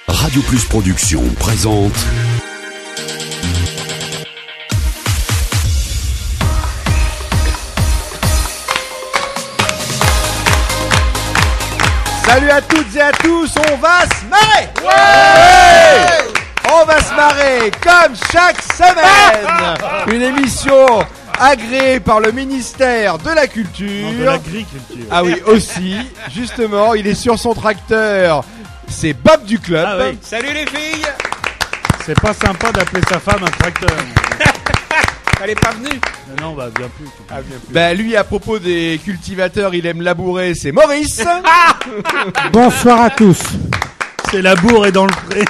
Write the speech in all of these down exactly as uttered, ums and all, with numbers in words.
Radio Plus Production présente Salut à toutes et à tous, on va se marrer. Ouais ouais On va se marrer comme chaque semaine. Une émission agréé par le ministère de la Culture. Non, de l'agriculture. Ah oui, aussi. Justement, il est sur son tracteur. C'est Bob du club. Ah oui. Salut les filles. C'est pas sympa d'appeler sa femme un tracteur. Elle est pas venue. Non, non, bah bien plus. Ah, bien plus. Bah lui, à propos des cultivateurs, il aime labourer, c'est Maurice. Bonsoir à tous. C'est la bourre et dans le pré.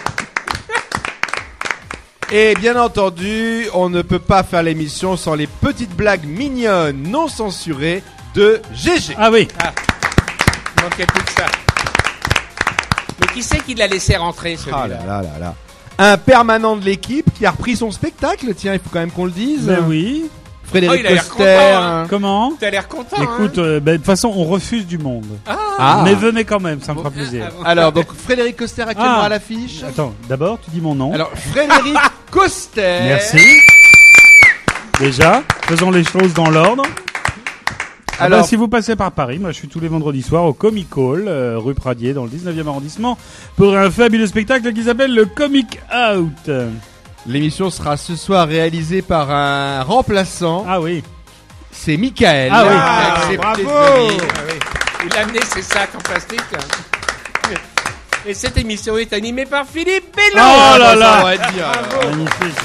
Et bien entendu, on ne peut pas faire l'émission sans les petites blagues mignonnes, non censurées de G G. Ah oui. Ah. Il manquait plus que ça. Mais qui c'est qui l'a laissé rentrer celui-là? Ah là là là là. Un permanent de l'équipe qui a repris son spectacle, tiens, il faut quand même qu'on le dise. Ben oui. Frédéric Oh, il a l'air Coster. content, hein. Comment? T'as l'air content. Écoute, hein euh, ben, de toute façon, on refuse du monde. Ah. Mais venez quand même, ça me fera plaisir. Ah, bon. Alors, donc Frédéric Coster actuellement Ah. à l'affiche. Attends, d'abord, tu dis mon nom. Alors, Frédéric Coster. Merci. Déjà, faisons les choses dans l'ordre. Ah Alors, bah, si vous passez par Paris, moi je suis tous les vendredis soirs au Comic Hall, euh, rue Pradier, dans le dix-neuvième arrondissement, pour un fabuleux spectacle qui s'appelle le Comic Out. l'émission sera ce soir réalisée par un remplaçant. Ah oui. C'est Michael. Ah oui. Qui a Ah, accepté de bravo. venir. Ah oui. Il a amené ses sacs en plastique. Et cette émission est animée par Philippe Bello. Oh là Ça, là. on va dire. Magnifique.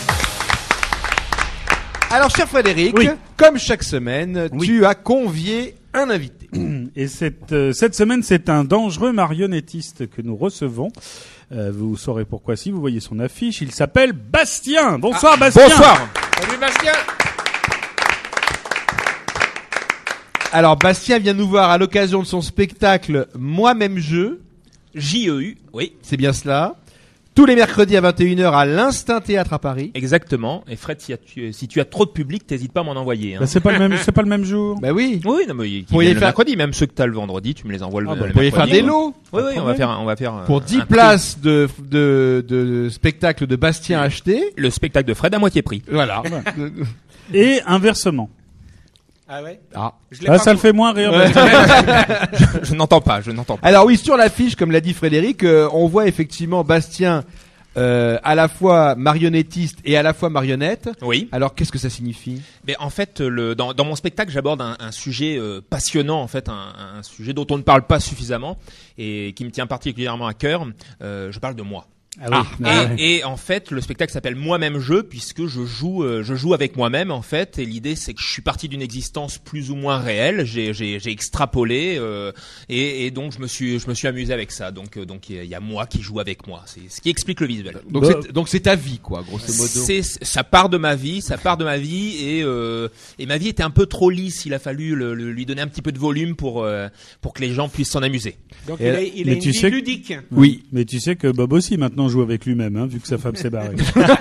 Alors, cher Frédéric, Oui. comme chaque semaine, Oui. tu as convié un invité. Et cette, euh, cette semaine, c'est un dangereux marionnettiste que nous recevons. Euh, vous saurez pourquoi si vous voyez son affiche. Il s'appelle Bastien. Bonsoir Bastien. Bonsoir. Salut Bastien. Alors, Bastien vient nous voir à l'occasion de son spectacle Moi-même Jeu. J E U, oui, C'est bien cela. Tous les mercredis à vingt et une heures à l'Instinct Théâtre à Paris. exactement. Et Fred, si tu, si tu as trop de public, t'hésites pas à m'en envoyer. Hein. Bah, c'est pas le même, c'est pas le même jour. Bah oui. Oui, non, mais qui Pourriez viennent le faire- mercredi, même ceux que t'as le vendredi, tu me les envoies le, Ah, bah, le Vous pourriez faire mercredi. des lots. Oui, oui, on va faire, un- on va faire un- Pour dix un places de, de, de spectacle de Bastien acheté. prix. Le spectacle de Fred à moitié prix. Voilà. Et inversement. Ah ouais. Ah. Je l'ai Ah, pas ça le compris. fait moins rire. Ouais. Bastien. je je n'entends pas, je n'entends pas. Alors oui, sur l'affiche, comme l'a dit Frédéric, euh, on voit effectivement Bastien euh, à la fois marionnettiste et à la fois marionnette. Oui. Alors qu'est-ce que ça signifie? Mais en fait, le, dans, dans mon spectacle, j'aborde un, un sujet euh, passionnant, en fait, un, un sujet dont on ne parle pas suffisamment et qui me tient particulièrement à cœur. Euh, je parle de moi. Ah oui. Et, Ah ouais. et en fait, le spectacle s'appelle Moi-même jeu puisque je joue, euh, je joue avec moi-même en fait. Et l'idée, c'est que je suis parti d'une existence plus ou moins réelle. J'ai, j'ai, j'ai extrapolé euh, et, et donc je me suis, je me suis amusé avec ça. Donc, euh, donc il y, a- il y a moi qui joue avec moi. C'est ce qui explique le visuel. Donc Bah- c'est donc c'est ta vie quoi, grosso modo. C'est, ça part de ma vie, ça part de ma vie et euh, et ma vie était un peu trop lisse. Il a fallu le- le- lui donner un petit peu de volume pour euh, pour que les gens puissent s'en amuser. Donc Et il là- a, il mais a une tu vie sais que- ludique. Oui. Mais tu sais que Bob aussi maintenant joue avec lui-même, hein, vu que sa femme s'est barrée.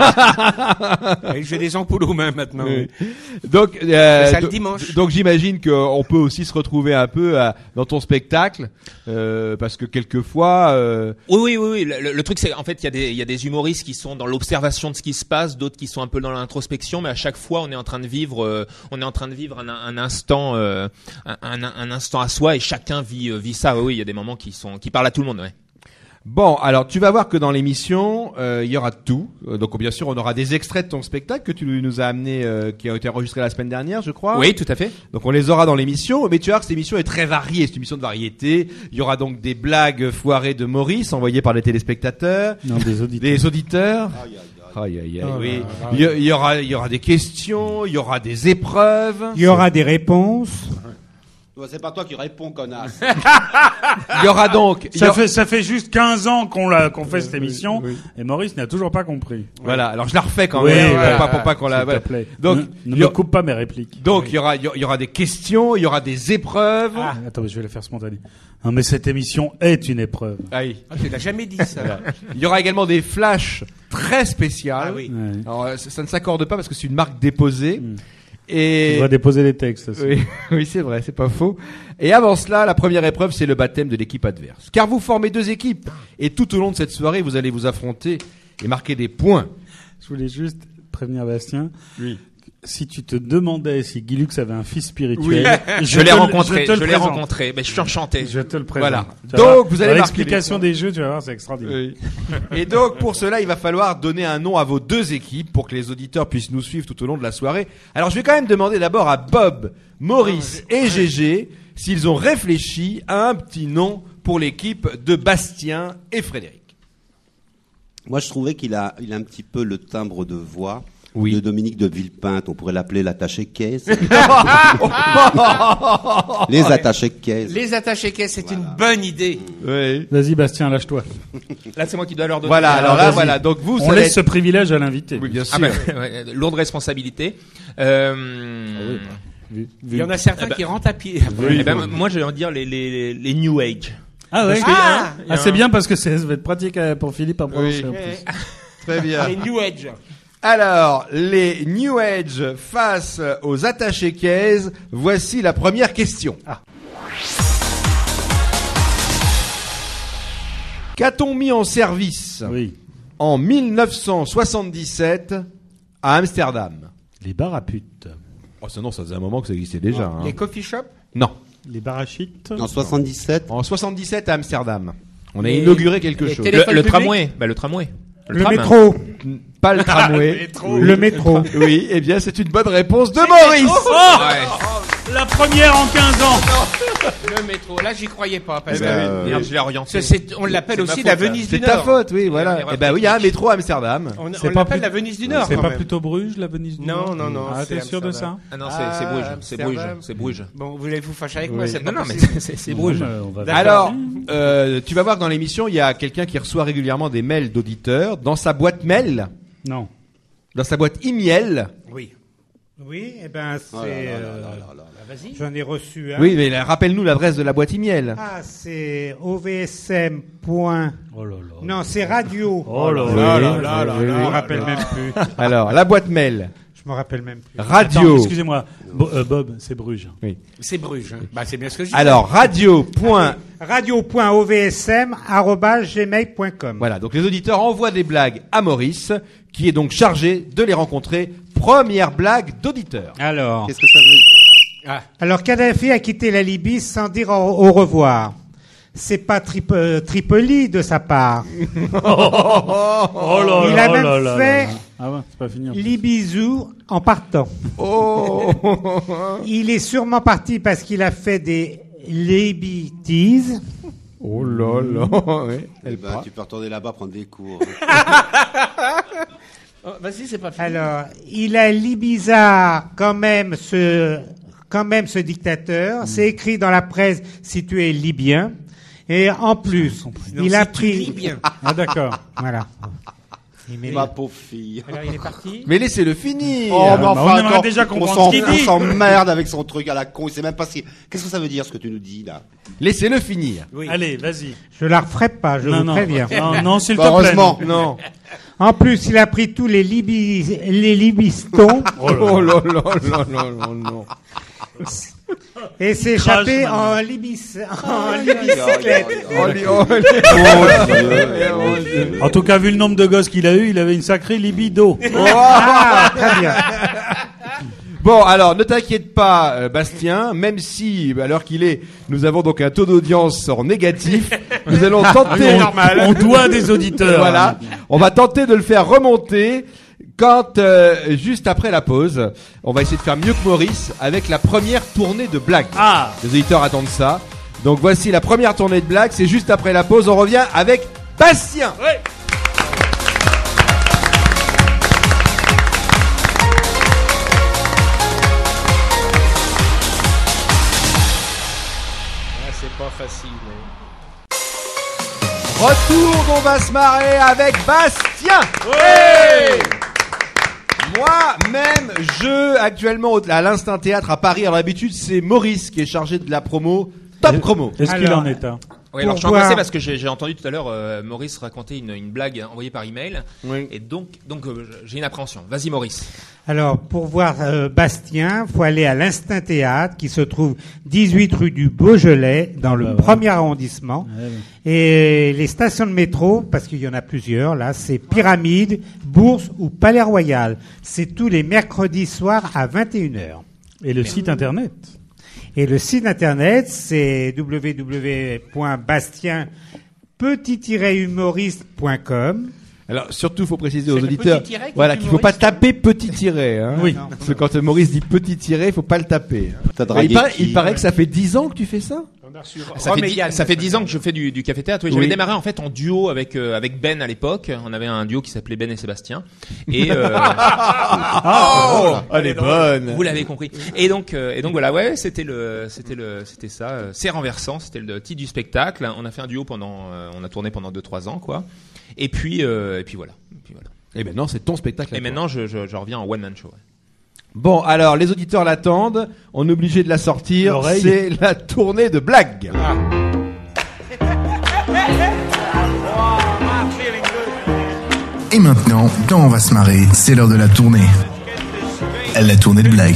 Ouais, j'ai des ampoules aux mains maintenant. Oui. Donc, euh, C'est ça le do- dimanche. donc j'imagine qu'on peut aussi se retrouver un peu à- dans ton spectacle, euh, parce que quelquefois, euh, Oui, oui, oui, oui. Le, le- le truc, c'est en fait, il y a des, il y a des humoristes qui sont dans l'observation de ce qui se passe, d'autres qui sont un peu dans l'introspection, mais à chaque fois, on est en train de vivre, euh, on est en train de vivre un, un instant, euh, un, un, un instant à soi, et chacun vit, euh, vit ça. Oui, oui, il y a des moments qui sont, qui parlent à tout le monde. Ouais. bon, alors tu vas voir que dans l'émission, euh, il y aura de tout. Euh, donc bien sûr, on aura des extraits de ton spectacle que tu nous as amené, euh, qui ont été enregistrés la semaine dernière, je crois. Oui, tout à fait. Donc on les aura dans l'émission, mais tu vas voir que cette émission est très variée, c'est une émission de variété. Il y aura donc des blagues foirées de Maurice envoyées par les téléspectateurs, Non, des auditeurs. des auditeurs. Aïe aïe aïe. Oh Oui. là là. Il y, il y aura, il y aura des questions, il y aura des épreuves. Il y aura des réponses. C'est pas toi qui réponds, connasse. Il y aura donc. il y Ça aura- fait, ça fait juste quinze ans qu'on l'a, qu'on fait cette émission, et Maurice n'a toujours pas compris. Voilà. Alors je la refais quand Oui, même, pour voilà. pas, pour pas qu'on la. S'il te voilà. plaît. Donc, ne, ne il y me a- coupe pas mes répliques. Donc il y aura, il y aura des questions, il y aura des épreuves. Ah, attends, mais je vais la faire spontanée. Non, mais cette émission est une épreuve. Aïe. Ah, tu l'as jamais dit ça. Il y aura également des flashs très spéciales. Ah oui. Ouais. Alors euh, ça, ça ne s'accorde pas parce que c'est une marque déposée. Mm. Et Tu dois déposer les textes aussi. oui, oui, c'est vrai, c'est pas faux. Et avant cela, la première épreuve, c'est le baptême de l'équipe adverse. Car vous formez deux équipes. Et tout au long de cette soirée, vous allez vous affronter et marquer des points. Je voulais juste prévenir Bastien. Oui. Si tu te demandais si Guy Lux avait un fils spirituel, Je l'ai te le- rencontré, je, te je le l'ai présente. rencontré. Ben, je suis enchanté. Je te le présente. Voilà. Tu vas Donc, voir, vous allez dans marquer l'explication des des jeux, tu vas voir, c'est extraordinaire. Oui. Et donc, pour cela, il va falloir donner un nom à vos deux équipes pour que les auditeurs puissent nous suivre tout au long de la soirée. Alors, je vais quand même demander d'abord à Bob, Maurice et Gégé s'ils ont réfléchi à un petit nom pour l'équipe de Bastien et Frédéric. Moi, je trouvais qu'il a, il a un petit peu le timbre de voix Oui. de Dominique de Villepinte. On pourrait l'appeler l'attaché caisse. Les attachés caisse. Les attachés caisses, c'est une bonne idée. Oui. Vas-y, Bastien, lâche-toi. Là, c'est moi qui dois leur donner. Voilà, alors Alors, là, vas-y. voilà. Donc vous, On ça va laisse être- ce privilège à l'invité. Oui, bien sûr. Ah ben, ouais, lourde responsabilité. Euh, Vu- Il y en a vu- certains Eh ben- qui rentrent à pied. eh ben, moi, je vais en dire les, les, les New Age. Ah ouais. Parce qu'il y a un- il y a Ah, c'est un- bien parce que c'est- ça va être pratique euh, pour Philippe à prononcer. Oui. en plus. Très bien. Les New Age. Alors, les New Age face aux attachés caisse, voici la première question. Qu'a-t-on mis en service Oui. en mille neuf cent soixante-dix-sept à Amsterdam? Les bars à putes. Oh, ça non, ça faisait un moment que ça existait déjà. hein. Les coffee shops. Non. Les barachites. En soixante-dix-sept. En soixante-dix-sept à Amsterdam. On a Les- inauguré quelque les chose. télé- Le, Téléphone le public tramway. Bah, le tramway. Le tram. métro. Pas le tramway. Le métro. Oui, eh bien, c'est une bonne réponse de Maurice. Ouais. La première en quinze ans. Le métro. Là, j'y croyais pas. Parce Eh que ben, Euh, Merde, je l'ai orienté. c'est- c'est- on l'appelle C'est ma aussi faute, la là. Venise C'est du ta Nord. faute, oui, voilà. Erreur Eh ben oui, il y a un technique. métro à Amsterdam. On, C'est on pas l'appelle plus- la Venise du Nord. C'est quand pas même. plutôt Bruges, la Venise du Non, Nord non, non, Ah, c'est t'es sûr de ça Amsterdam. Ah non, c'est Ah, c'est Bruges. C'est Bruges. Amsterdam. C'est Bruges. Bon, vous voulez vous fâcher avec Oui. moi, c'est Non, pas non, mais possible. c'est- c'est c'est Bruges. Non, mais on va D'accord. Alors, euh, tu vas voir que dans l'émission, il y a quelqu'un qui reçoit régulièrement des mails d'auditeurs. Dans sa boîte mail, Non. dans sa boîte e-mail. Oui. Oui, eh ben, c'est, Oh là là là euh, là là là. Vas-y. j'en ai reçu un. Oui, mais là, rappelle-nous l'adresse de la boîte e-mail. Ah, c'est O V S M. point- Oh là là. Non, c'est radio. Oh là Oui, là. oui, là là là, oui, je oui. me rappelle même plus. Alors, la boîte mail. Je me rappelle même plus. Attends, Radio. excusez-moi. Bo- euh, Bob, c'est Bruges. C'est Bruges. hein. Bah, c'est bien ce que je dis. Alors, radio. point- radio point O V S M arobase gmail point com. Voilà, donc les auditeurs envoient des blagues à Maurice, qui est donc chargé de les rencontrer. Première blague d'auditeur. Alors, Qu'est-ce que ça veut Ah. alors Kadhafi a quitté la Libye sans dire au, au revoir. C'est pas Trip- euh, Tripoli de sa part. Oh là Il là a même là là fait là. Ah ouais, c'est pas fini. en plus. Libizou en partant. Oh Il est sûrement parti parce qu'il a fait des Libities. Oh là là ouais, Eh elle ben, part. tu peux retourner là-bas prendre des cours. Oh, vas-y, c'est pas fini. Alors, il a Libizard quand même ce, quand même ce dictateur. C'est écrit dans la presse si tu es libyen. Et en plus, Non, il a si tu lis pris. bien. Ah d'accord. Voilà. Il met- Ma pauvre fille. Alors, il est parti. Mais laissez-le finir. Oh, mais bah, enfin, on aimerait encore, déjà on comprendre s'en- ce qu'il on dit. s'emmerde avec son truc à la con. Il sait même pas si. Qu'est-ce que ça veut dire ce que tu nous dis là? Laissez-le finir. Oui. Allez, vas-y. Je la referai pas, je non, vous non. préviens. Non, non, s'il Bah, te plaît. heureusement. Non. En plus, il a pris tous les Libis, les Libistons Oh là là là là là non. et s'est échappé Crash, en Libis, en Libicyclette. Oh, li- oh, li- Mon Dieu. En tout cas, vu le nombre de gosses qu'il a eu, il avait une sacrée libido. Ah, très bien. Bon, alors, ne t'inquiète pas, euh, Bastien, même si, à l'heure qu'il est, nous avons donc un taux d'audience en négatif, nous allons tenter, On doit des auditeurs. voilà, on va tenter de le faire remonter quand, euh, juste après la pause, on va essayer de faire mieux que Maurice avec la première tournée de blagues. Ah, Les auditeurs attendent ça. Donc voici la première tournée de blagues, c'est juste après la pause, on revient avec Bastien. Ah, c'est pas facile. mais- Retour d'On va se marrer avec Bastien. Moi-même, je, actuellement, au- à l'Instinct Théâtre à Paris. Alors, d'habitude, c'est Maurice qui est chargé de la promo. Top promo. est-ce qu'il Alors, en est un? Oui, alors je suis voir- empressé parce que j'ai, j'ai entendu tout à l'heure euh, Maurice raconter une, une blague envoyée par email. Oui. Et donc, donc euh, j'ai une appréhension. Vas-y, Maurice. Alors, pour voir euh, Bastien, faut aller à l'Instinct Théâtre qui se trouve dix-huit rue du Beaujolais dans le Bah, ouais. premier arrondissement. Ouais, ouais. Et les stations de métro, parce qu'il y en a plusieurs, là, c'est Pyramide, Bourse ou Palais Royal. C'est tous les mercredis soirs à vingt et une heures. Et le site internet. Et le site internet, c'est w w w point bastien petit humoriste point com. Alors surtout, faut préciser C'est aux le auditeurs, petit tiret qui voilà, est qu'il faut pas humoriste. taper petit tiret. Hein. Oui. Parce que quand Maurice dit petit tiret, il faut pas le taper. hein. T'as Il, dragué paraît, qui il paraît que ça fait dix ans que tu fais ça. On a reçu Ça Rome fait, et dix, Yann. ça fait dix ans que je fais du, du café théâtre. Oui, j'avais Oui. démarré en fait en duo avec euh, avec Ben à l'époque. On avait un duo qui s'appelait Ben et Sébastien. Et euh, Oh, elle est bonne. vous l'avez compris. Et donc euh, et donc voilà, ouais, c'était le c'était le c'était ça. euh, C'est renversant. C'était le titre du spectacle. On a fait un duo pendant, euh, on a tourné pendant deux trois ans quoi. Et puis euh, et puis voilà. Et puis voilà. Et maintenant, c'est ton spectacle. à Et toi. maintenant, je, je, je reviens en one man show. Ouais. Bon, alors les auditeurs l'attendent. On est obligé de la sortir. L'oreille. C'est la tournée de blagues. Et maintenant, quand on va se marrer, c'est l'heure de la tournée. La tournée de blagues.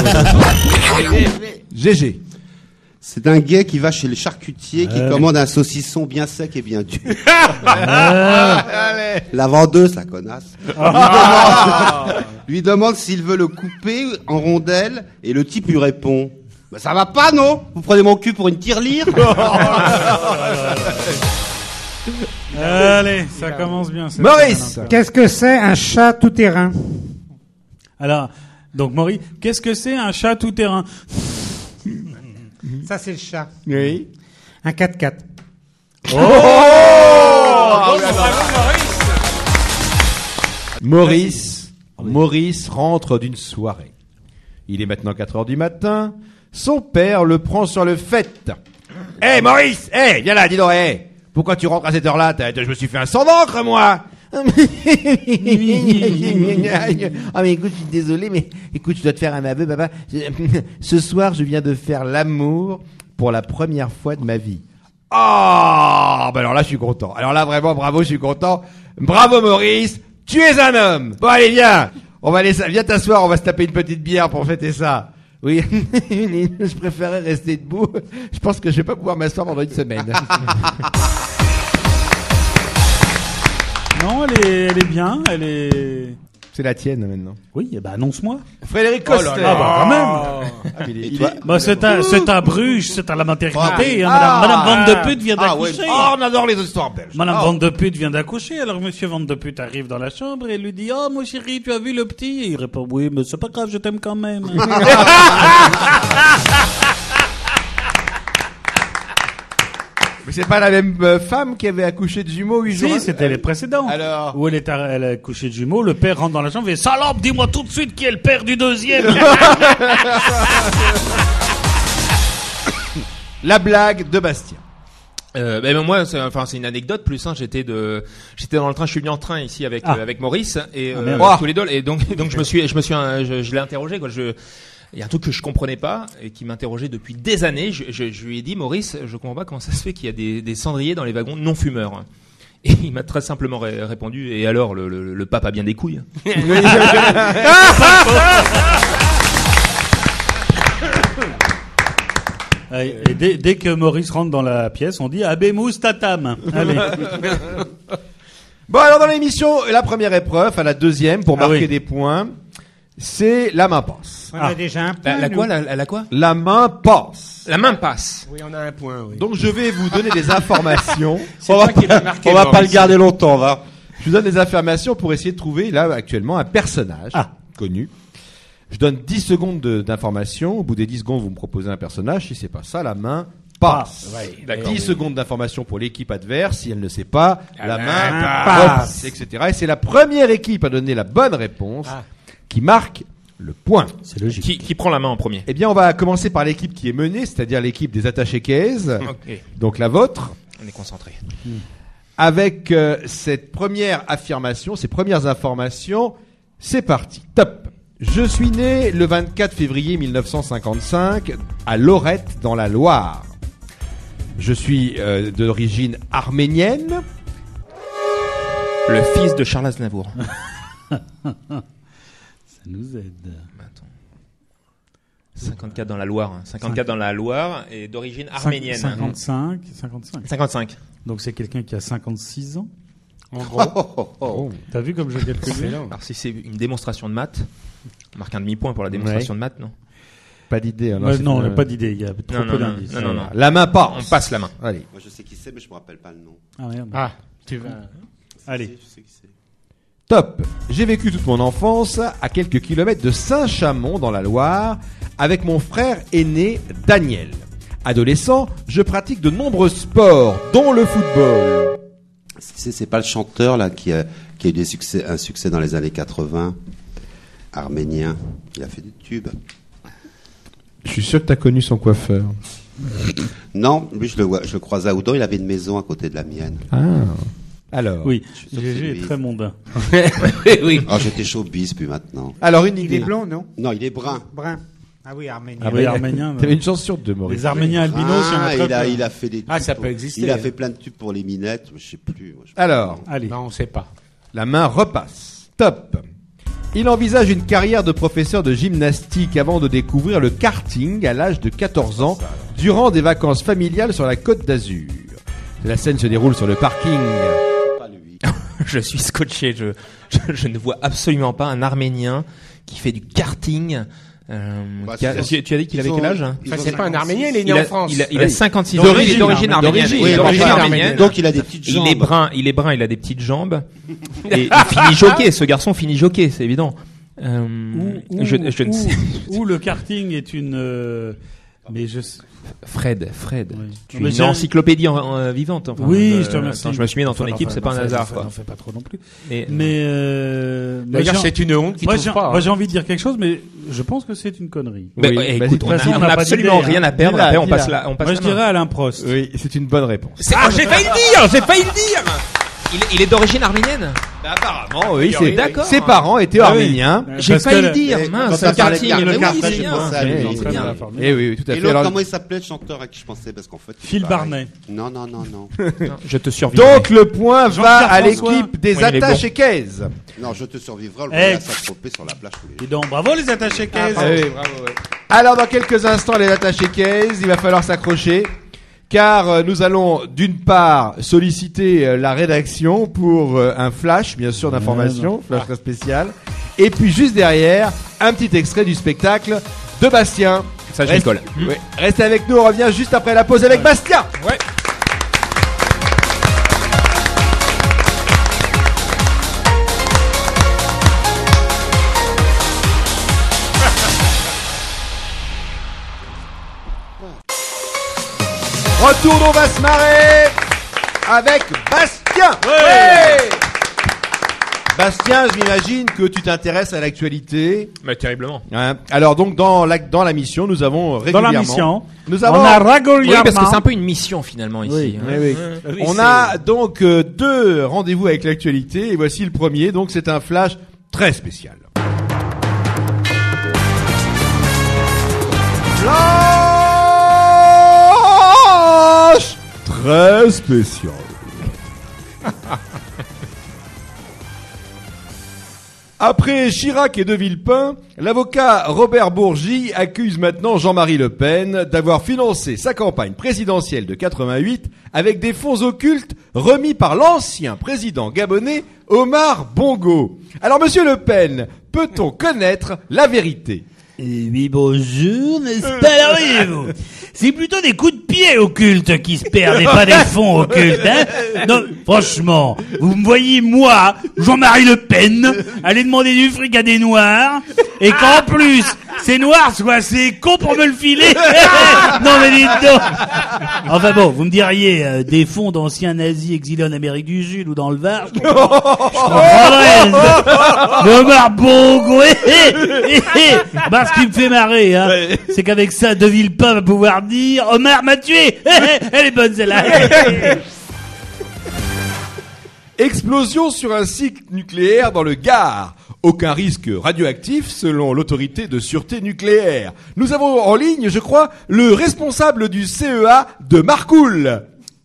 G G. C'est un gay qui va chez le charcutier qui Ouais. commande un saucisson bien sec et bien dur. Allez. La vendeuse, la connasse, lui demande, lui demande s'il veut le couper en rondelles et le type lui répond bah, ça va pas, non? Vous prenez mon cul pour une tirelire? Allez, ça commence bien. cette Maurice. semaine encore. Qu'est-ce que c'est un chat tout-terrain? Alors, donc Maurice, qu'est-ce que c'est un chat tout-terrain? Ça, c'est le chat. Oui. Un quatre-quatre. Maurice. Maurice rentre d'une soirée. Il est maintenant quatre heures du matin. Son père le prend sur le fait. Hé hey, Maurice, hé, hey, viens là, dis donc, hé. Hey. Pourquoi tu rentres à cette heure-là? T'as- Je me suis fait un sang d'encre, moi. Ah mais écoute, je suis désolé, mais écoute, je dois te faire un aveu, papa. Je- Ce soir, je viens de faire l'amour pour la première fois de ma vie. Ah, bah alors là, je suis content. Alors là, vraiment, bravo, je suis content. Bravo, Maurice. Tu es un homme. Bon, allez, viens. On va aller, viens t'asseoir, on va se taper une petite bière pour fêter ça. Oui, je préférais rester debout. Je pense que je vais pas pouvoir m'asseoir pendant une semaine. Non, elle est, elle est bien, elle est. C'est la tienne maintenant. Oui, eh ben annonce-moi. Frédéric Coster. Ah bah quand même. Ah, mais il est- Et il toi est- Bah c'est un, c'est un Bruges, c'est à la maternité. hein, Ah. Madame, Madame Van de Pute vient Ah, ouais. d'accoucher. Oh, on adore les histoires belges. Madame Oh. Van de Pute vient d'accoucher, alors Monsieur Van de Pute arrive dans la chambre et lui dit « Oh, mon chéri, tu as vu le petit ?» Et il répond « Oui, mais c'est pas grave, je t'aime quand même. » Mais c'est pas la même euh, femme qui avait accouché de jumeaux huit jours. Si, c'était les précédents. Alors. Où elle est à- elle a accouché de jumeaux, le père rentre dans la chambre et « Salope, dis-moi tout de suite qui est le père du deuxième. » La blague de Bastien. Euh, ben moi, c'est, enfin, c'est une anecdote plus. Hein, j'étais de, j'étais dans le train. Je suis venu en train ici avec Ah. euh, avec Maurice et Ah, euh, merde. avec tous les deux. Et donc donc je me suis je me suis euh, je, je l'ai interrogé quoi. Je il y a un truc que je comprenais pas et qui m'interrogeait depuis des années. Je, je, je lui ai dit Maurice, je comprends pas comment ça se fait qu'il y a des, des cendriers dans les wagons non fumeurs. Et il m'a très simplement ré- répondu. Et alors le, le, le pape a bien des couilles. Et dès, dès que Maurice rentre dans la pièce, on dit « Abemus tatam ». Allez. Bon, alors dans l'émission, la première épreuve, enfin la deuxième, pour Ah marquer oui. des points, c'est la main passe. On Ah. a déjà un point. La, la nous. quoi la, la, la quoi La main passe. La main passe. Oui, on a un point, oui. Donc je vais vous donner des informations. C'est toi qui l'as marqué, On va pas Maurice. le garder longtemps, va. Je vous donne des informations pour essayer de trouver, là, actuellement, un personnage Ah. connu. Je donne dix secondes de- d'informations. Au bout des dix secondes, vous me proposez un personnage. Si c'est pas ça, la main passe. D'accord. dix secondes d'informations pour l'équipe adverse. Si elle ne sait pas, la, main main passe. passe, et cetera. Et c'est la première équipe à donner la bonne réponse Ah. qui marque le point. C'est logique. Qui, qui prend la main en premier? Eh bien, on va commencer par l'équipe qui est menée, c'est-à-dire l'équipe des attachés caisses, Ok. donc la vôtre. On est concentré. Avec euh, cette première affirmation, ces premières informations, c'est parti. Top. Je suis né le vingt-quatre février mille neuf cent cinquante-cinq à Lorette dans la Loire. Je suis euh, d'origine arménienne. Le fils de Charles Aznavour. Ça nous aide. Attends. cinquante-quatre dans la Loire. hein. cinquante-quatre dans la Loire et d'origine arménienne. cinquante-cinq, cinquantacinq. cinquante-cinq. Donc c'est quelqu'un qui a cinquante-six ans. Oh, oh, oh, oh. T'as vu comme je calcule bien? Alors si c'est une démonstration de maths, on marque un demi-point pour la démonstration de maths, non? Pas d'idée. hein, Ouais, c'est non, on une- n'a pas d'idée. Il y a trop Non, peu non, non, d'indices. non, non, non. La main passe. On passe la main. Allez. Moi, je sais qui c'est, mais je me rappelle pas le nom. Ah merde. Ah, tu vas. Allez. Je sais qui c'est. Top. J'ai vécu toute mon enfance à quelques kilomètres de Saint-Chamond dans la Loire avec mon frère aîné Daniel. Adolescent, je pratique de nombreux sports, dont le football. C'est, c'est pas le chanteur là qui a, qui a eu des succès, un succès dans les années quatre-vingts, arménien. Il a fait des tubes. Je suis sûr que t'as connu son coiffeur. Non, lui je le vois, je le croisais à Oudon. Il avait une maison à côté de la mienne. Ah. Alors. Oui, suis sûr que G G c'est est lui. très mondain. oui. Oh, j'étais showbiz puis maintenant. Alors une Il idée. est blond, non? Non, il est brun. Brun. Ah oui, arménien. Ah oui, arménien. T'avais une chance sur deux, Maurice. Les Arméniens albinos, il y en a Ah, très il a, peu. il a fait des. Ah, tubes ça pour- peut exister, Il a hein. fait plein de tubes pour les minettes. Je sais plus. moi, je- Alors, Allez. Non, on sait pas. la main repasse. Top. Il envisage une carrière de professeur de gymnastique avant de découvrir le karting à l'âge de quatorze ans durant des vacances familiales sur la Côte d'Azur. La scène se déroule sur le parking. Pas lui. Je suis scotché. Je, je, je ne vois absolument pas un Arménien qui fait du karting. Euh, Bah, qui a- c'est- tu, tu as dit qu'il avait ils ont- quel âge? ils Enfin, ont c'est pas un cinquante-six. Arménien, il est né Il en a, France. il a, il a Oui. cinquante-six ans. D'origine, Il est d'origine d'origine, arménienne. Oui, Il est d'origine d'origine arménienne. Donc il a des petites jambes. Il est brun, il est brun, il a des petites jambes. Et il finit jockey, ce garçon finit jockey, c'est évident. Euh, Ou, ou- je, je ne ou- sais. ou le karting est une. euh, mais je. sais- Fred, Fred. Oui. Tu Mais es une j'ai- encyclopédie en, en- vivante. Enfin, oui, euh, je te remercie. attends, je me suis mis dans ton Enfin, équipe, enfin, c'est pas un n'en fais- hasard, n'en fais- quoi. N'en fais pas trop non plus. Mais, Mais euh, moi, D'ailleurs, j'ai- c'est une honte qui moi, trouve j'ai- pas. moi, hein. j'ai envie de dire quelque chose, mais je pense que c'est une connerie. bah, Oui, ouais, bah, écoute, de on toute a, façon, on on n'a a pas absolument d'idée, rien hein. à perdre. Dis-la, Après, on dis-la. passe la, on passe Moi, la je main. dirais Alain Prost. Oui, c'est une bonne réponse. C'est- oh, j'ai failli le dire, j'ai failli le dire. Il, est- il est d'origine arménienne. Apparemment, oui, c'est oui, d'accord. Ses parents étaient Ah oui. arméniens. J'ai Parce failli que le le- dire. Et Mince, quand t'as le parlé karting, de le karting, karting, j'ai c'est bien. pensé à lui, Oui, c'est c'est bien. bien. Eh oui, oui, tout à Et fait. l'autre, Alors, comment il s'appelait le chanteur à qui je pensais? Parce qu'en fait. il Phil est pareil. Barnet. Non, non, non, non. Non, je te survivrai. donc le point va Jean-Pierre à François. l'équipe des Oui, il est attaches bon. et caisses. Non, je te survivrai. On le Eh. voyait à s'attroper sur la plage tous les Dis jours. donc, bravo les attachés caisses. Ah oui, bravo, ouais. Alors dans quelques instants, les attaches et caisses, il va falloir s'accrocher. Car euh, nous allons d'une part solliciter euh, la rédaction pour euh, un flash, bien sûr, d'information, flash très spécial. Et puis juste derrière, un petit extrait du spectacle de Bastien. Ça, je Reste- colle. Oui. Restez avec nous, on revient juste après la pause avec Bastien. Ouais. Retourne, on va se marrer avec Bastien. Ouais. Bastien, je m'imagine que tu t'intéresses à l'actualité. Mais terriblement. Hein. Alors donc dans la dans la mission, nous avons Dans régulièrement. la mission, nous avons. on a Oui, régulièrement. parce que c'est un peu une mission finalement ici. Oui, hein. Oui, oui. Oui, On c'est- a donc euh, deux rendez-vous avec l'actualité et voici le premier. Donc c'est un flash très spécial. Flash très spécial. Après Chirac et De Villepin, l'avocat Robert Bourgi accuse maintenant Jean-Marie Le Pen d'avoir financé sa campagne présidentielle de quatre-vingt-huit avec des fonds occultes remis par l'ancien président gabonais Omar Bongo. Alors monsieur Le Pen, peut-on connaître la vérité ? Oui, bonjour, n'est-ce pas, alors, voyez-vous, c'est plutôt des coups de pied occultes qui se perdent et pas des fonds occultes, hein. Non, franchement, vous me voyez, moi, Jean-Marie Le Pen, aller demander du fric à des noirs, et qu'en plus, ces noirs soient assez cons pour me le filer. Non, mais dites donc. Enfin bon, vous me diriez, euh, des fonds d'anciens nazis exilés en Amérique du Sud ou dans le Var, je comprends- je comprendrais. Mais Omar Bongo, hé, hé, hé, hé. Bah, ce qui me fait marrer, hein, c'est qu'avec ça, De Villepin va pouvoir dire « Omar m'a tué !» Elle est bonne, celle-là. Explosion sur un site nucléaire dans le Gard. Aucun risque radioactif selon l'autorité de sûreté nucléaire. Nous avons en ligne, je crois, le responsable du C E A de Marcoule.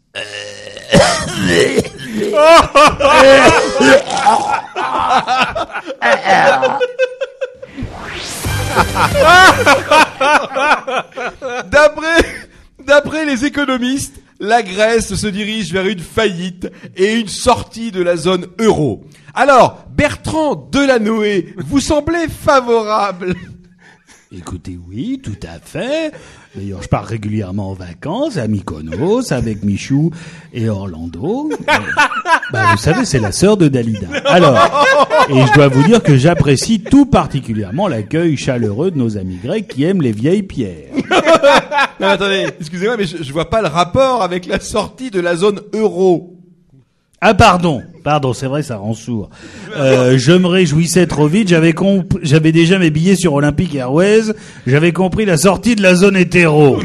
D'après, d'après les économistes, la Grèce se dirige vers une faillite et une sortie de la zone euro. Alors, Bertrand Delanoë, vous semblez favorable? Écoutez, oui, tout à fait. D'ailleurs, je pars régulièrement en vacances à Mykonos avec Michou et Orlando. Euh, bah, vous savez, c'est la sœur de Dalida. Alors, et je dois vous dire que j'apprécie tout particulièrement l'accueil chaleureux de nos amis grecs qui aiment les vieilles pierres. Non, attendez, excusez-moi, mais je, je vois pas le rapport avec la sortie de la zone euro. Ah pardon, pardon, c'est vrai, ça rend sourd. Euh, je me réjouissais trop vite, j'avais comp- j'avais déjà mes billets sur Olympic Airways, j'avais compris la sortie de la zone hétéro.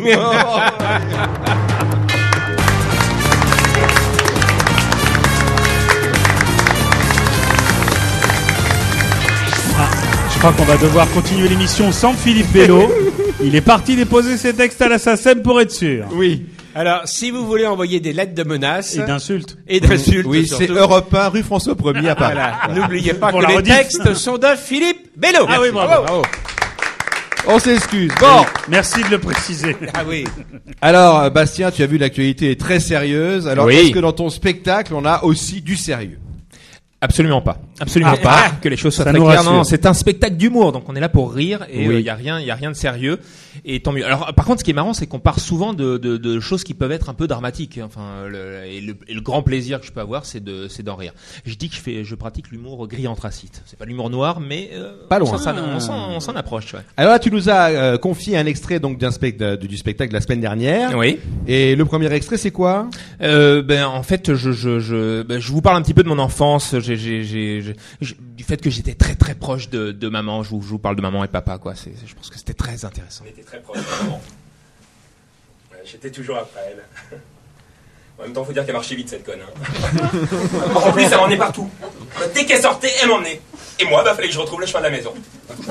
Je crois qu'on va devoir continuer l'émission sans Philippe Bello. Il est parti déposer ses textes à la S A C E M pour être sûr. Oui. Alors, si vous voulez envoyer des lettres de menaces Et d'insultes. et d'insultes, Oui, surtout, c'est Europe un, rue François premier à Paris. voilà. N'oubliez pas Pour que la les rediff. textes sont de Philippe Bello. Ah oui, bravo. bravo. On s'excuse. Bon. Merci de le préciser. Ah oui. Alors, Bastien, tu as vu, l'actualité est très sérieuse. Alors, Oui. est-ce que dans ton spectacle, on a aussi du sérieux? Absolument pas. Absolument Ah, pas. ah, que les choses soient ça très nous claires. rassure. Non, c'est un spectacle d'humour, donc on est là pour rire et il Oui. y a rien, il y a rien de sérieux. Et tant mieux. Alors, par contre, ce qui est marrant, c'est qu'on part souvent de, de, de choses qui peuvent être un peu dramatiques. Enfin, le, et, le, et le grand plaisir que je peux avoir, c'est de, c'est d'en rire. Je dis que je fais, je pratique l'humour gris anthracite. C'est pas l'humour noir, mais euh, Pas loin. On s'en, on s'en, on s'en approche. Ouais. Alors là, tu nous as euh, confié un extrait donc d'un spect- de- du spectacle de la semaine dernière. Oui. Et le premier extrait, c'est quoi? Euh, ben en fait, je je je ben, je vous parle un petit peu de mon enfance. J'ai j'ai j'ai, j'ai- j'ai- du fait que j'étais très très proche de de maman. Je vous je vous parle de maman et papa quoi. C'est je pense que c'était très intéressant. On était très proches, vraiment. Ouais, j'étais toujours après elle. En même temps, faut dire qu'elle marchait vite, cette conne. Hein. En plus, elle m'emmenait partout. Dès qu'elle sortait, elle m'emmenait. Et moi, bah, fallait que je retrouve le chemin de la maison.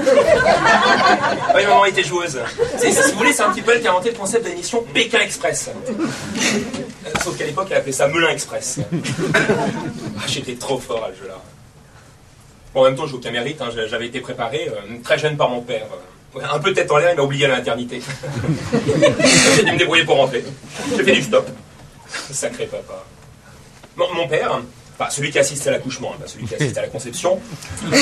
Oui, maman était joueuse. C'est, si vous voulez, c'est un petit peu elle qui a inventé le concept de l'émission Pékin Express. Sauf qu'à l'époque, elle appelait ça Melun Express. Ah, j'étais trop fort à ce jeu-là. Bon, en même temps, j'ai aucun mérite. Hein. J'avais été préparé euh, très jeune par mon père. Un peu tête en l'air, il m'a oublié à la maternité. J'ai dû me débrouiller pour rentrer. J'ai fait du stop. Sacré papa. Mon, mon père, enfin celui qui assiste à l'accouchement, hein, pas celui qui assiste à la conception. Oui,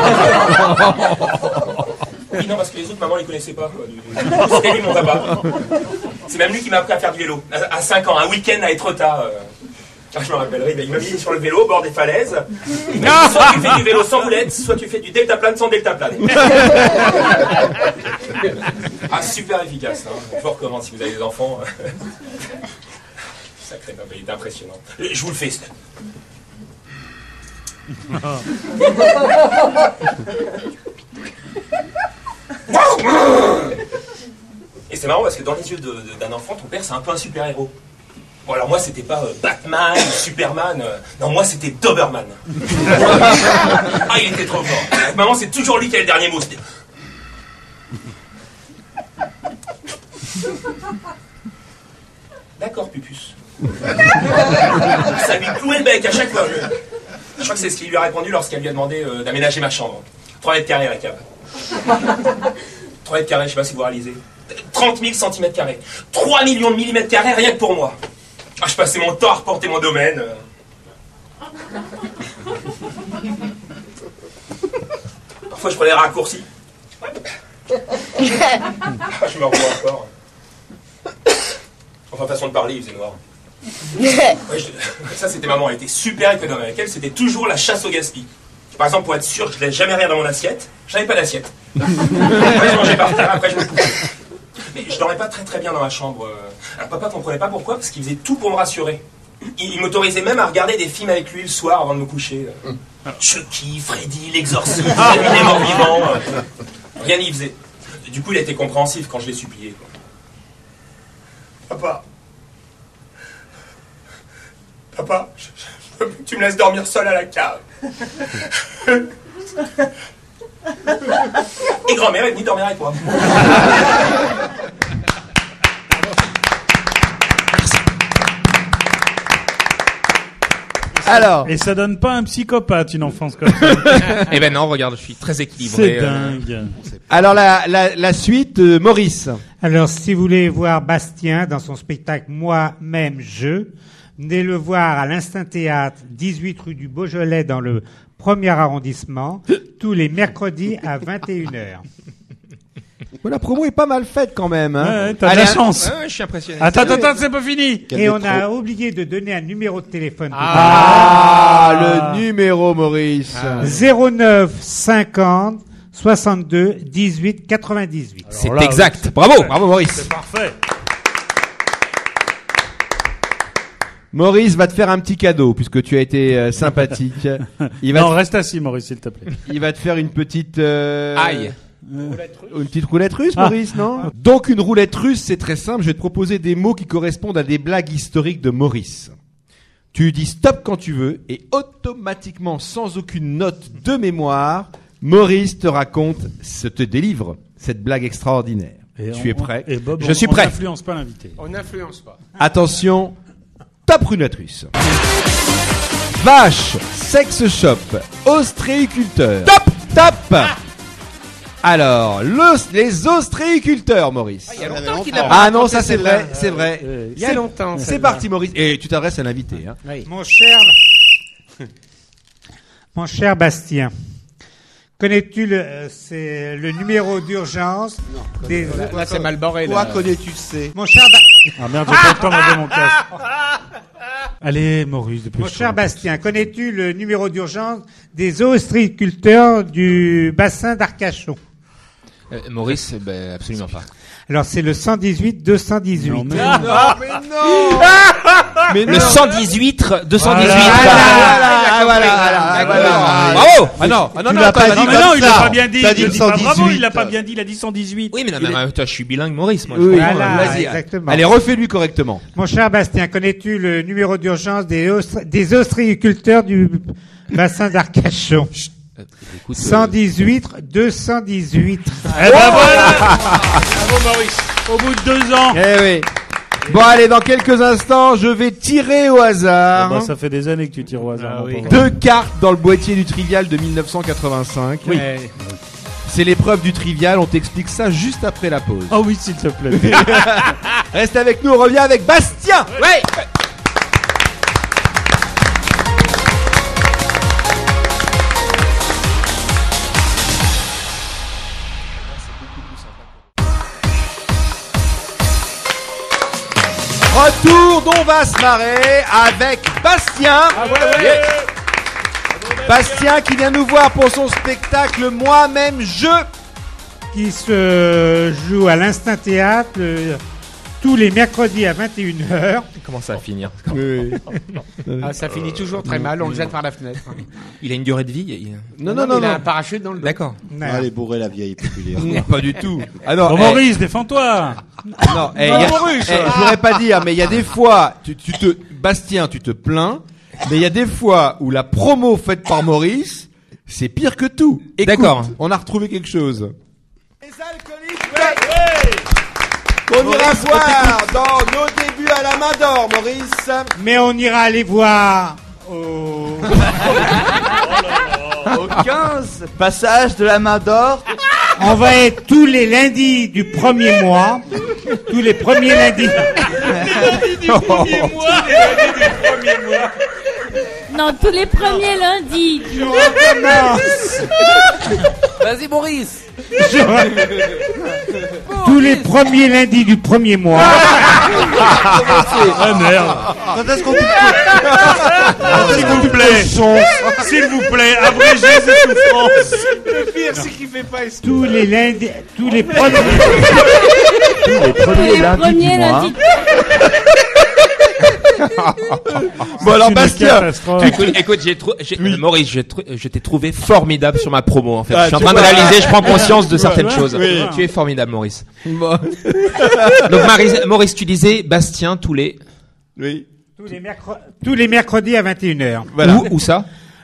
non, parce que les autres mamans les connaissaient pas. C'était lui mon papa. C'est même lui qui m'a appris à faire du vélo. À, à cinq ans, un week-end à Etretat. Euh... Ah, je me rappellerai, il m'a mis sur le vélo au bord des falaises. Il m'a dit, soit tu fais du vélo sans roulette, soit tu fais du deltaplane sans deltaplane. Ah, super efficace. Hein. Je vous recommande si vous avez des enfants. Sacré papa, il est impressionnant. Je vous le fais, Stan. Et c'est marrant parce que dans les yeux de, de, d'un enfant, ton père c'est un peu un super-héros. Bon alors moi c'était pas euh, Batman, Superman, euh, non moi c'était Doberman. Ah il était trop fort. Maman c'est toujours lui qui a le dernier mot. C'était... D'accord Pupus. Ça lui clouait le bec à chaque fois. Je, je crois que c'est ce qu'il lui a répondu lorsqu'elle lui a demandé euh, d'aménager ma chambre. trois mètres carrés la cave. trois mètres carrés, je sais pas si vous réalisez. trente mille centimètres carrés. trois millions de millimètres carrés rien que pour moi. Ah, je passais mon temps à reporter mon domaine. Parfois je prenais des raccourcis. Ah, je me revois encore. Enfin, façon de parler, il faisait noir. Ouais, je... Ça, c'était maman. Elle était super économe avec elle. C'était toujours la chasse au gaspillage. Par exemple, pour être sûr que je laisse jamais rien dans mon assiette, je n'avais pas d'assiette. Après, je mangeais par terre, après, je me couchais. Mais je dormais pas très très bien dans ma chambre. Alors, papa comprenait pas pourquoi, parce qu'il faisait tout pour me rassurer. Il, il m'autorisait même à regarder des films avec lui le soir avant de me coucher. Chucky, Freddy, l'Exorciste, les morts vivants. Rien n'y faisait. Du coup, il a été compréhensif quand je l'ai supplié. Quoi. Papa. Papa, je, je, tu me laisses dormir seul à la cave. Et grand-mère est venue dormir avec moi. Alors. Et ça donne pas un psychopathe, une enfance comme ça. Eh ben non, regarde, je suis très équilibré. C'est euh, dingue. Alors la, la, la suite, euh, Maurice. Alors, si vous voulez voir Bastien dans son spectacle Moi-même Je, venez le voir à l'Instinct Théâtre, dix-huit rue du Beaujolais, dans le premier arrondissement, tous les mercredis à vingt et une heures. Bon, la promo est pas mal faite quand même. Hein. Ouais, ouais, t'as de Allez, la un- chance. ouais, ouais, je suis impressionné. Attends, attends, attends, c'est pas fini. Et on a oublié de donner un numéro de téléphone. Ah, le numéro, Maurice. zéro neuf cinquante soixante-deux dix-huit quatre-vingt-dix-huit. C'est Alors là, exact. Bravo. Bravo, Maurice. C'est parfait. Maurice va te faire un petit cadeau puisque tu as été euh, sympathique. Il va, Non, te, reste assis, Maurice, s'il te plaît. il va te faire une petite. Euh, Aïe. Une petite roulette russe, Ah. Maurice, non? Donc une roulette russe, c'est très simple. Je vais te proposer des mots qui correspondent à des blagues historiques de Maurice. Tu dis stop quand tu veux et automatiquement, sans aucune note de mémoire, Maurice te raconte, se te délivre cette blague extraordinaire. Et tu on- es prêt? Et Bob, Je on- suis on prêt. n'influence pas l'invité. On n'influence pas. Attention, top roulette russe. Vache, sex shop, ostréiculteur. Top, top. Alors, l'os- les ostréiculteurs, Maurice. Il y a longtemps qu'il a Ah non, ça c'est vrai, c'est vrai. Euh, Il y a C'est- longtemps. C'est celle-là. parti, Maurice. Et tu t'adresses à l'invité. Hein. Oui. Mon cher, mon cher Bastien, connais-tu le, euh, c'est le numéro d'urgence des... Là, c'est mal barré. Quoi Là. connais-tu le C? Mon cher, Ba- Ah merde, j'ai pas le temps d'enlever mon casque. Allez, Maurice, depuis mon cher Bastien, connais-tu le numéro d'urgence des ostréiculteurs du bassin d'Arcachon? Euh, Maurice, ben, absolument pas. Alors c'est le cent dix-huit deux cent dix-huit. Non, mais- Non, mais non. Mais Le non. cent dix-huit, deux cent dix-huit. Voilà, Voilà. voilà, voilà, voilà. Bravo. Ah non, ah non, Tu non, l'as attends, pas attends, dit Non, attends. mais non, comme il a ça. pas bien dit. T'as Il dit le le dit pas bravo, cent dix-huit. il l'a pas bien dit, il a dit cent dix-huit. Oui, mais non, mais, euh, toi, je suis bilingue, Maurice. Moi, je Oui, comprends. Voilà, vas-y. exactement. Allez, refais-lui correctement. Mon cher Bastien, connais-tu le numéro d'urgence des, ostr- des ostréiculteurs du bassin d'Arcachon? Euh, écoute, euh, cent dix-huit deux cent dix-huit. Eh ben voilà. Bravo, Maurice. Au bout de deux ans. Eh oui. Bon, allez, dans quelques instants, je vais tirer au hasard Bah, ça fait des années que tu tires au hasard. Ah mon oui. pauvre. deux cartes dans le boîtier du Trivial de mille neuf cent quatre-vingt-cinq. Oui. C'est l'épreuve du Trivial, on t'explique ça juste après la pause. Oh oui, s'il te plaît. Reste avec nous, on revient avec Bastien. Ouais. Retour d'On va se marrer avec Bastien. Yeah. Bastien qui vient nous voir pour son spectacle Moi-même Je. Qui se joue à l'Instinct Théâtre euh, tous les mercredis à vingt et une heures. Comment ça va finir? Ah, ça finit toujours très mal. On le jette par la fenêtre. Il a une durée de vie? il- Non, non, non, Il a non. un parachute dans le dos. D'accord. Voilà. Allez, bourrer la vieille populaire. Non, pas du tout. Ah non, Bon, eh, Maurice, défends-toi. non, eh, y a- eh, je voudrais pas dire, mais il y a des fois, tu, tu te, Bastien, tu te plains, mais il y a des fois où la promo faite par Maurice, c'est pire que tout. Écoute, D'accord. on a retrouvé quelque chose. Les alcooliques, qu'on ira voir dans nos débuts à la main d'or, Maurice. Mais on ira aller voir au... Au quinze, passage de la main d'or. On va être tous les lundis du premier mois. Tous les premiers lundis. Non, tous les premiers lundis. Je recommence. Vas-y, Maurice. Tous les premiers lundis du premier mois. Ah merde. Quand est-ce qu'on coupe S'il vous plaît. S'il vous plaît, abrégez ces souffrances. Le pire, c'est qu'il fait pas exprès. Tous les lundis, tous les premiers. Tous les premiers Les lundis premiers du mois. lundis. Bon alors Une Bastien, catastrophe. Écoute, écoute, j'ai trou- j'ai- euh, Maurice, j'ai trou- je t'ai trouvé formidable sur ma promo, en fait. Ah, je suis en tu train de vois. réaliser, je prends conscience de certaines ouais, choses. oui. Tu es formidable, Maurice. Bon. Donc, Maurice, Maurice, tu disais, Bastien, tous les, Oui. Tous les, mercre- tous les mercredis à vingt et une heures. Voilà. où, où ça?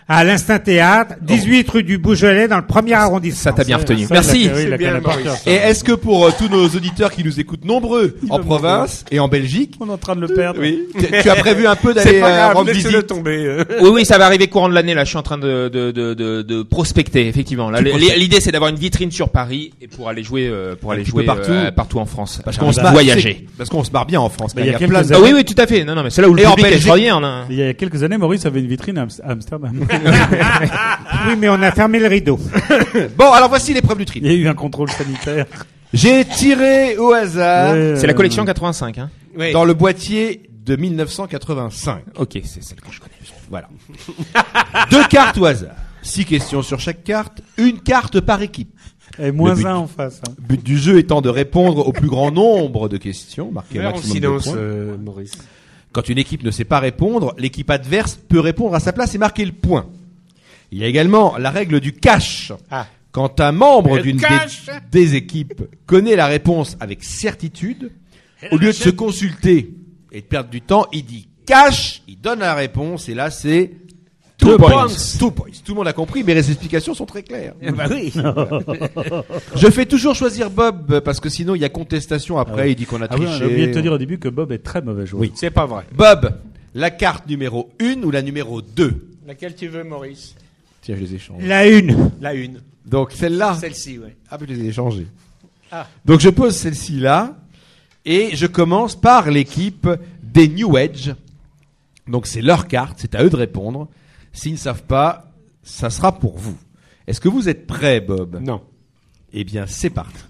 À l'Instinct Théâtre, dix-huit rue du Beaujolais, dans le premier arrondissement. Ça t'a bien retenu. Ça, Merci. il a- oui, il a bien, connaît par Maurice. cœur, ça. Et est-ce que pour euh, tous nos auditeurs qui nous écoutent nombreux en va province et en Belgique, On est en train de le perdre. oui, tu, tu as prévu un peu C'est d'aller pas euh, grave, rendre laissez-le visite? tomber. euh. Oui, oui, ça va arriver courant de l'année. Là, je suis en train de de de de, de prospecter, effectivement. Là, Tu l- prospectes. l'idée, c'est d'avoir une vitrine sur Paris et pour aller jouer, euh, pour Un aller petit jouer peu partout. euh, partout en France. Parce J'ai qu'on envie se de marre, voyager. c'est- parce qu'on se marre bien en France. Bah, quand il y a plein quelques de- Ah oui, oui, tout à fait. Non, non, mais c'est là où le Et en public est Belgique- extraordinaire. là. Il y a quelques années, Maurice avait une vitrine à Ams- à Amsterdam. Oui, mais on a fermé le rideau. Bon, alors voici l'épreuve du tri. Il y a eu un contrôle sanitaire. J'ai tiré au hasard Ouais, C'est la euh, collection quatre-vingt-cinq. Hein. Oui. dans le boîtier de mille neuf cent quatre-vingt-cinq. Ok, c'est celle que je connais. Voilà. Deux cartes au hasard. Six questions sur chaque carte. Une carte par équipe. Et moins Le but- un en face. hein. But du jeu étant de répondre au plus grand nombre de questions, marquer un Meurs en maximum de silence, points. euh, Maurice. Quand une équipe ne sait pas répondre, l'équipe adverse peut répondre à sa place et marquer le point. Il y a également la règle du cash. Ah. Quand un membre Le d'une des, cash. des équipes connaît la réponse avec certitude, au lieu de se consulter et de perdre du temps, il dit cash, il donne la réponse et là c'est Two two points. points. Two points. Tout le monde a compris, mais les explications sont très claires. Eh ben oui. Je fais toujours choisir Bob parce que sinon il y a contestation après, il dit qu'on a Ah oui, triché. on a oublié de te dire au début que Bob est très mauvais joueur. Oui. C'est pas vrai. Bob, la carte numéro un ou la numéro deux? Laquelle tu veux, Maurice? Tiens, je les échange. La une. La une. Donc celle-là. Celle-ci, ouais. Ah, mais je les ai échangées. Ah. Donc je pose celle-ci là et je commence par l'équipe des New Age. Donc c'est leur carte, c'est à eux de répondre. S'ils ne savent pas, ça sera pour vous. Est-ce que vous êtes prêts, Bob? Non. Eh bien, c'est parti.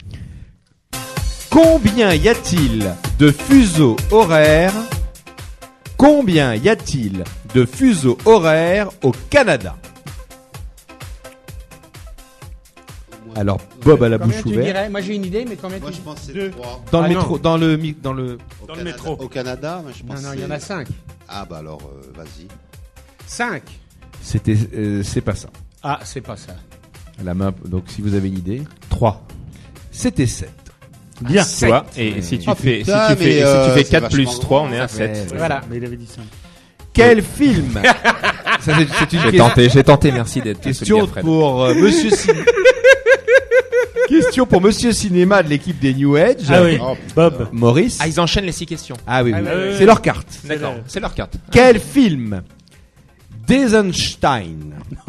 Combien y a-t-il de fuseaux horaires? Combien y a-t-il de fuseaux horaires au Canada? Alors, Bob a la Combien bouche tu ouverte. dirais? Moi j'ai une idée, mais combien Moi, tu je pense que c'est Deux. trois. Dans Ah le non. métro, dans le, mi- dans le. Au Dans le Canada- métro. Au Canada, moi, je pense Non, non, que il y en a c'est- cinq. Ah, bah alors, euh, vas-y. Cinq. C'était, euh, c'est pas ça. Ah, c'est pas ça. La main. Donc, si vous avez une idée. Trois. C'était sept. Bien. Tu vois, et si tu Oh, fais, putain, si tu fais, mais, si tu euh, fais c'est quatre plus vachement trois, grand, on est à ça sept. fait- Voilà. Mais il avait dit cinq. Quel film Ça, c'est, c'est une J'ai question, tenté, j'ai tenté, merci d'être question solidaire, Fred. pour euh, Monsieur Cinéma. Question pour Monsieur Cinéma de l'équipe des New Age. Ah oui, Oh, Bob. Maurice. Ah, ils enchaînent les six questions. Ah oui, oui. Ah oui, oui, c'est oui. leur carte. D'accord, c'est leur carte. Quel film d'Eisenstein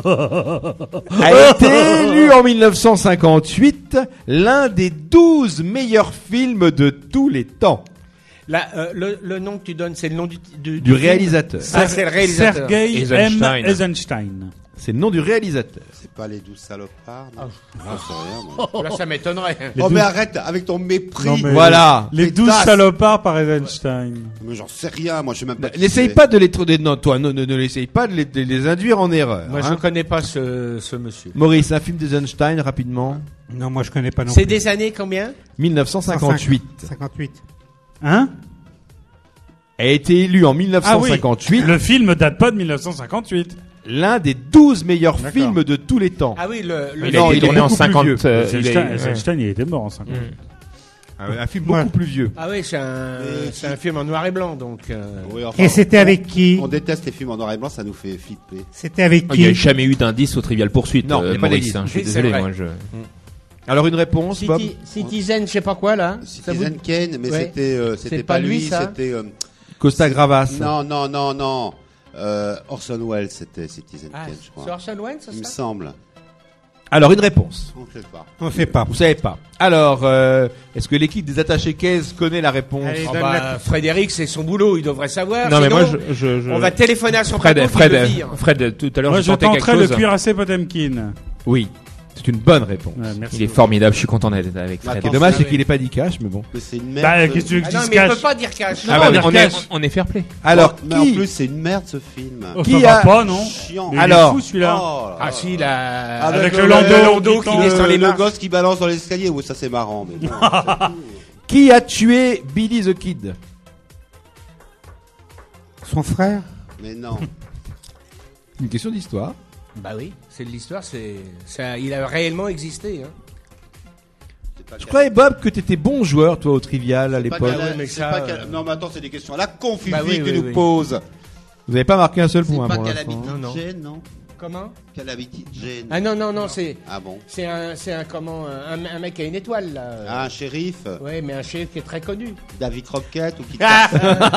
a été élu en mille neuf cent cinquante-huit l'un des douze meilleurs films de tous les temps? Là, euh, le, le nom que tu donnes, c'est le nom du, du, Du film réalisateur. Ah, c'est le réalisateur. Sergei M. Eisenstein. Eisenstein. C'est le nom du réalisateur. C'est pas les douze salopards, non? Ah. Non, c'est rien, moi. Là, ça m'étonnerait. Les Oh, douze- mais arrête avec ton mépris. Non, mais- Voilà. Les douze Pétasse. salopards par Eisenstein. Mais j'en sais rien, moi, je sais même pas. qui N'essaye c'est. pas de les de, non, toi, ne, ne, ne l'essaye pas de les, de les induire en erreur. Moi, hein. je connais pas ce, ce monsieur. Maurice, un film d'Eisenstein, rapidement. Non, moi je connais pas non C'est plus. des années combien? mille neuf cent cinquante-huit. cinquante-huit. Hein? A été élu en mille neuf cent Ah cinquante-huit Le film date pas de mille neuf cent cinquante-huit. l'un des douze meilleurs D'accord. films de tous les temps. Ah oui, le, le Il Non, a il été est tourné en beaucoup plus cinquante. vieux. euh, il Eisenstein, est- Eisenstein, il était mort en cinquante. Ah ouais, un film beaucoup Ouais. plus vieux. Ah oui, c'est un, Et c'est un film en noir et blanc, donc. euh, Oui, enfin, Et c'était avec qui? On déteste les films en noir et blanc, ça nous fait flipper. C'était avec Il n'y a qui? jamais eu d'indice au Trivial Poursuite. Non, il y euh, a pas Maurice, d'indice. hein, je suis Oui, c'est désolé, vrai. moi je. Alors une réponse, Bob. Citi- Citizen, je sais pas quoi là. Ça vous- Citizen Kane, mais Ouais. c'était, euh, c'était C'est pas, pas lui, lui, ça c'était, euh, Costa Gravas. non, non, non, non, euh, Orson Welles, c'était Citizen Ah, Kane, je c'est crois. Orson Welles, ça, Il me ça semble. Alors une réponse. On sait pas. On fait pas. Vous savez pas. Alors, euh, est-ce que l'équipe des attachés caisse connaît la réponse? Allez, Ah donne bah, la- Frédéric, c'est son boulot, il devrait savoir. Non, mais sinon, moi je. je, je- on va téléphoner à son Fred, patron qui Fred, le vire. Fred, tout à l'heure Moi, je je tentais quelque tenterai le chose. cuirassé Potemkin. Oui, c'est une bonne réponse. Ouais, merci. Il est formidable, je suis content d'être avec Fred. Ce qui est Attends, dommage, ça c'est va. qu'il n'ait pas dit cash, mais bon. Mais c'est une merde. Bah, ce- qu'est-ce que tu veux que Ah je non, dise mais il peut cash? pas dire cash. Ah bah, Non, on, on est, cache. on est fair play. Alors, mais en qui plus, c'est une merde ce film. Oh, Qui ça a- va pas, non? Chiant. Mais il est Alors. fou, celui-là. Oh là Ah là. si, la... Avec, le le landau landau qui qui tend- est sur les le le gosse qui balance dans l'escalier. Oui, ça c'est marrant, mais bon. c'est tout. Qui a tué Billy the Kid? Son frère? Mais non. Une question d'histoire. Bah oui, c'est de l'histoire, c'est, ça, il a réellement existé. Hein. C'est pas Je quel- croyais, Bob, que t'étais bon joueur, toi, au trivial, à c'est pas l'époque. quel- ouais, mais c'est ça, pas quel- euh, Non, mais attends, c'est des questions à la con, Fifi, Bah oui, que oui, tu oui. nous poses. Vous n'avez pas marqué un seul C'est point pas pour qu'elle l'instant. habite Non, non. Gênes, non Comment? Quelle habitude gêne. Ah non, non, non, c'est. Ah bon? C'est un, c'est un comment, un, un mec qui a une étoile là. Ah, un shérif. Ouais, mais un shérif qui est très connu. David Croquette ou qui? Ah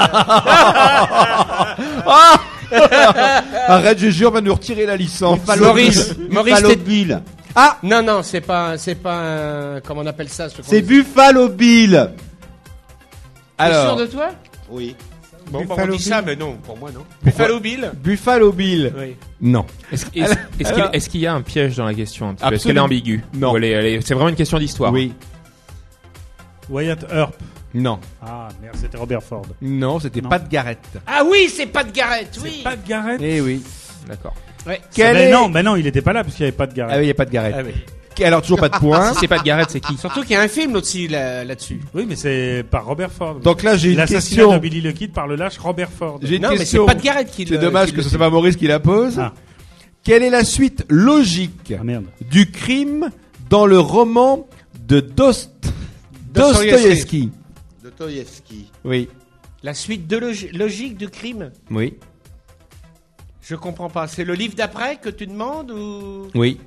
Arrête, G G, on va nous retirer la licence. Maurice, Maurice Buffalo t'es- Bill. Ah Non, non, c'est pas, c'est pas un, comment on appelle ça? ce qu'on C'est dit. Buffalo Bill. T'es sûr Alors, de toi? Oui. Bon, bah, on Buffalo dit ça, Bill. mais non, pour moi non. Buffalo Bill? Buffalo Bill. Oui. Non. Est-ce est-ce- est-ce qu'il est-ce qu'il y a un piège dans la question un petit peu? Est-ce qu'elle est Absolument. ambiguë? Non. Ou elle est- elle est- C'est vraiment une question d'histoire. Oui. Wyatt Earp. Non. Ah merde, c'était Robert Ford. Non, c'était Non. pas de Garrett. Ah oui, c'est pas de Garrett, oui. Pas de Garrett. Eh oui. D'accord. Ouais. Quel mais est... non, mais non, il était pas là parce qu'il y avait pas de Garrett. Ah oui, il n'y a pas de Garrett. Ah oui. Alors, toujours pas de points. Si c'est pas de Garrett, c'est qui? Surtout qu'il y a un film aussi là, là-dessus. Oui, mais c'est par Robert Ford. Donc là, j'ai une L'assassinat question. de Billy the Kid par le lâche Robert Ford. J'ai une Non, mais question. c'est pas de Garrett qui C'est le- dommage qui que le ce fait. soit pas Maurice qui la pose. Ah. Quelle est la suite logique Ah merde. du crime dans le roman de Dost... Dostoïevski. Dostoïevski? De Dostoïevski. Oui. La suite de logi- logique du crime. Oui. Je comprends pas. C'est le livre d'après que tu demandes ou Oui.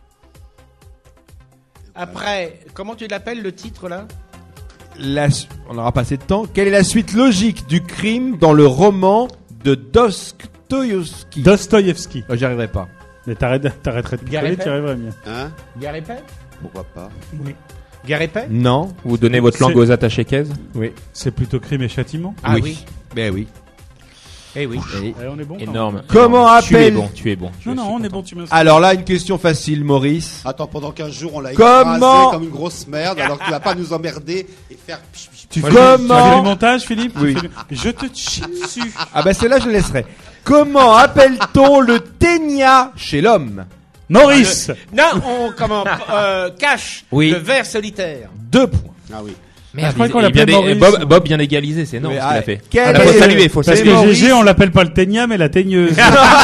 après? Comment tu l'appelles le titre là? La su- On aura pas assez de temps. Quelle est la suite logique du crime dans le roman de Dostoïevski? Dostoïevski. Oh, j'y arriverai pas. Mais t'arrêtes- t'arrêterais de picoler, Garépet. tu arriverais mieux. Hein? Gare épais? Pourquoi pas? Gare épais? Non. Vous donnez votre langue C'est- aux attachés caisses? Oui. C'est plutôt crime et châtiment. Ah oui. Ben oui. Eh oui. Oui. Eh, on est bon. quand Énorme. Comment énorme. Tu es appelle- bon, tu es bon. Je même. Non, suis non, on est content. bon, tu me. Alors là, une question facile, Maurice. Attends, pendant quinze jours, on l'a Comment- écrasé comme une grosse merde, alors que tu vas pas nous emmerder et faire... pch, pch, Tu pch. fais, Comment- tu fais du montage, Philippe. Tu Oui. fais du- Je te chie dessus. Ah bah celle-là, je le laisserai. Comment appelle-t-on le ténia chez l'homme? Maurice. Non, on comment euh, cache Oui. le ver solitaire. Deux points. Ah oui. Merde, je crois il- qu'on il l'appelait vient d'é- Maurice. Bob, Bob vient d'égaliser, c'est énorme Mais, ce qu'il ah, a fait. quel Ah, faut est- saluer, faut Parce saluer. que Maurice. G G, on l'appelle pas le ténia, mais la teigneuse.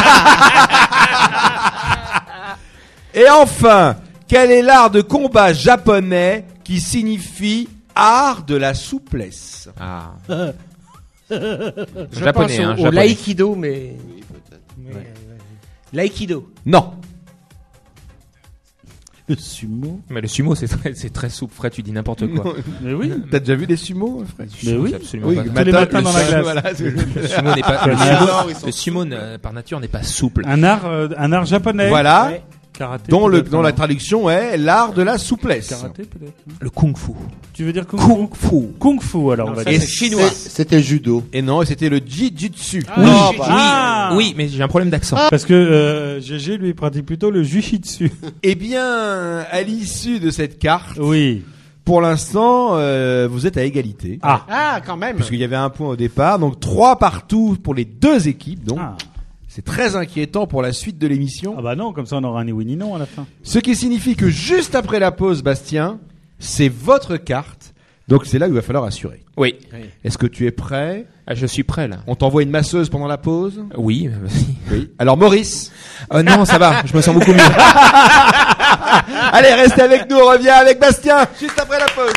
Et enfin, quel est l'art de combat japonais qui signifie art de la souplesse? Ah. Je Japonais, pense au, hein, au japonais. l'aïkido, mais. Oui, peut-être. mais, ouais. L'aïkido. Non. Le sumo. Mais le sumo, c'est très, c'est très souple. Fred, tu dis n'importe quoi. Mais oui. T'as déjà vu des sumos, Fred? Mais oui. C'est absolument Oui, pas. le Tous les matin, matins le dans la sumo, glace. voilà, c'est- Le sumo n'est pas. Le Ah, sumo, alors, ils sont le sumo, euh, par nature, n'est pas souple. Un art, euh, un art japonais. Voilà. Ouais. Karaté. Dont, le, peut-être, dont la non. traduction est l'art de la souplesse. Karaté peut-être. Le kung-fu. Tu veux dire kung, Kung fu? fu. Kung fu alors Non, on va ça, dire. c'est chinois. C'est- C'était judo. Et non, c'était le jiu-jitsu. Ah, Oui, non, oui, bah, Ah. oui, mais j'ai un problème d'accent. Parce que euh, G G lui pratique plutôt le jujitsu. Eh bien, à l'issue de cette carte, Oui. pour l'instant, euh, vous êtes à égalité. Ah. Ah, quand même. Puisqu'il y avait un point au départ, donc trois partout pour les deux équipes. Donc, Ah. c'est très inquiétant pour la suite de l'émission. Ah bah non, comme ça on aura un ni oui ni non à la fin. Ce qui signifie que juste après la pause, Bastien, c'est votre carte. Donc c'est là où il va falloir assurer. Oui. Est-ce que tu es prêt? Ah, je suis prêt là. On t'envoie une masseuse pendant la pause? Oui, vas-y. Oui. Alors Maurice. Euh, non, ça va. Je me sens beaucoup mieux. Allez, restez avec nous, on revient avec Bastien juste après la pause.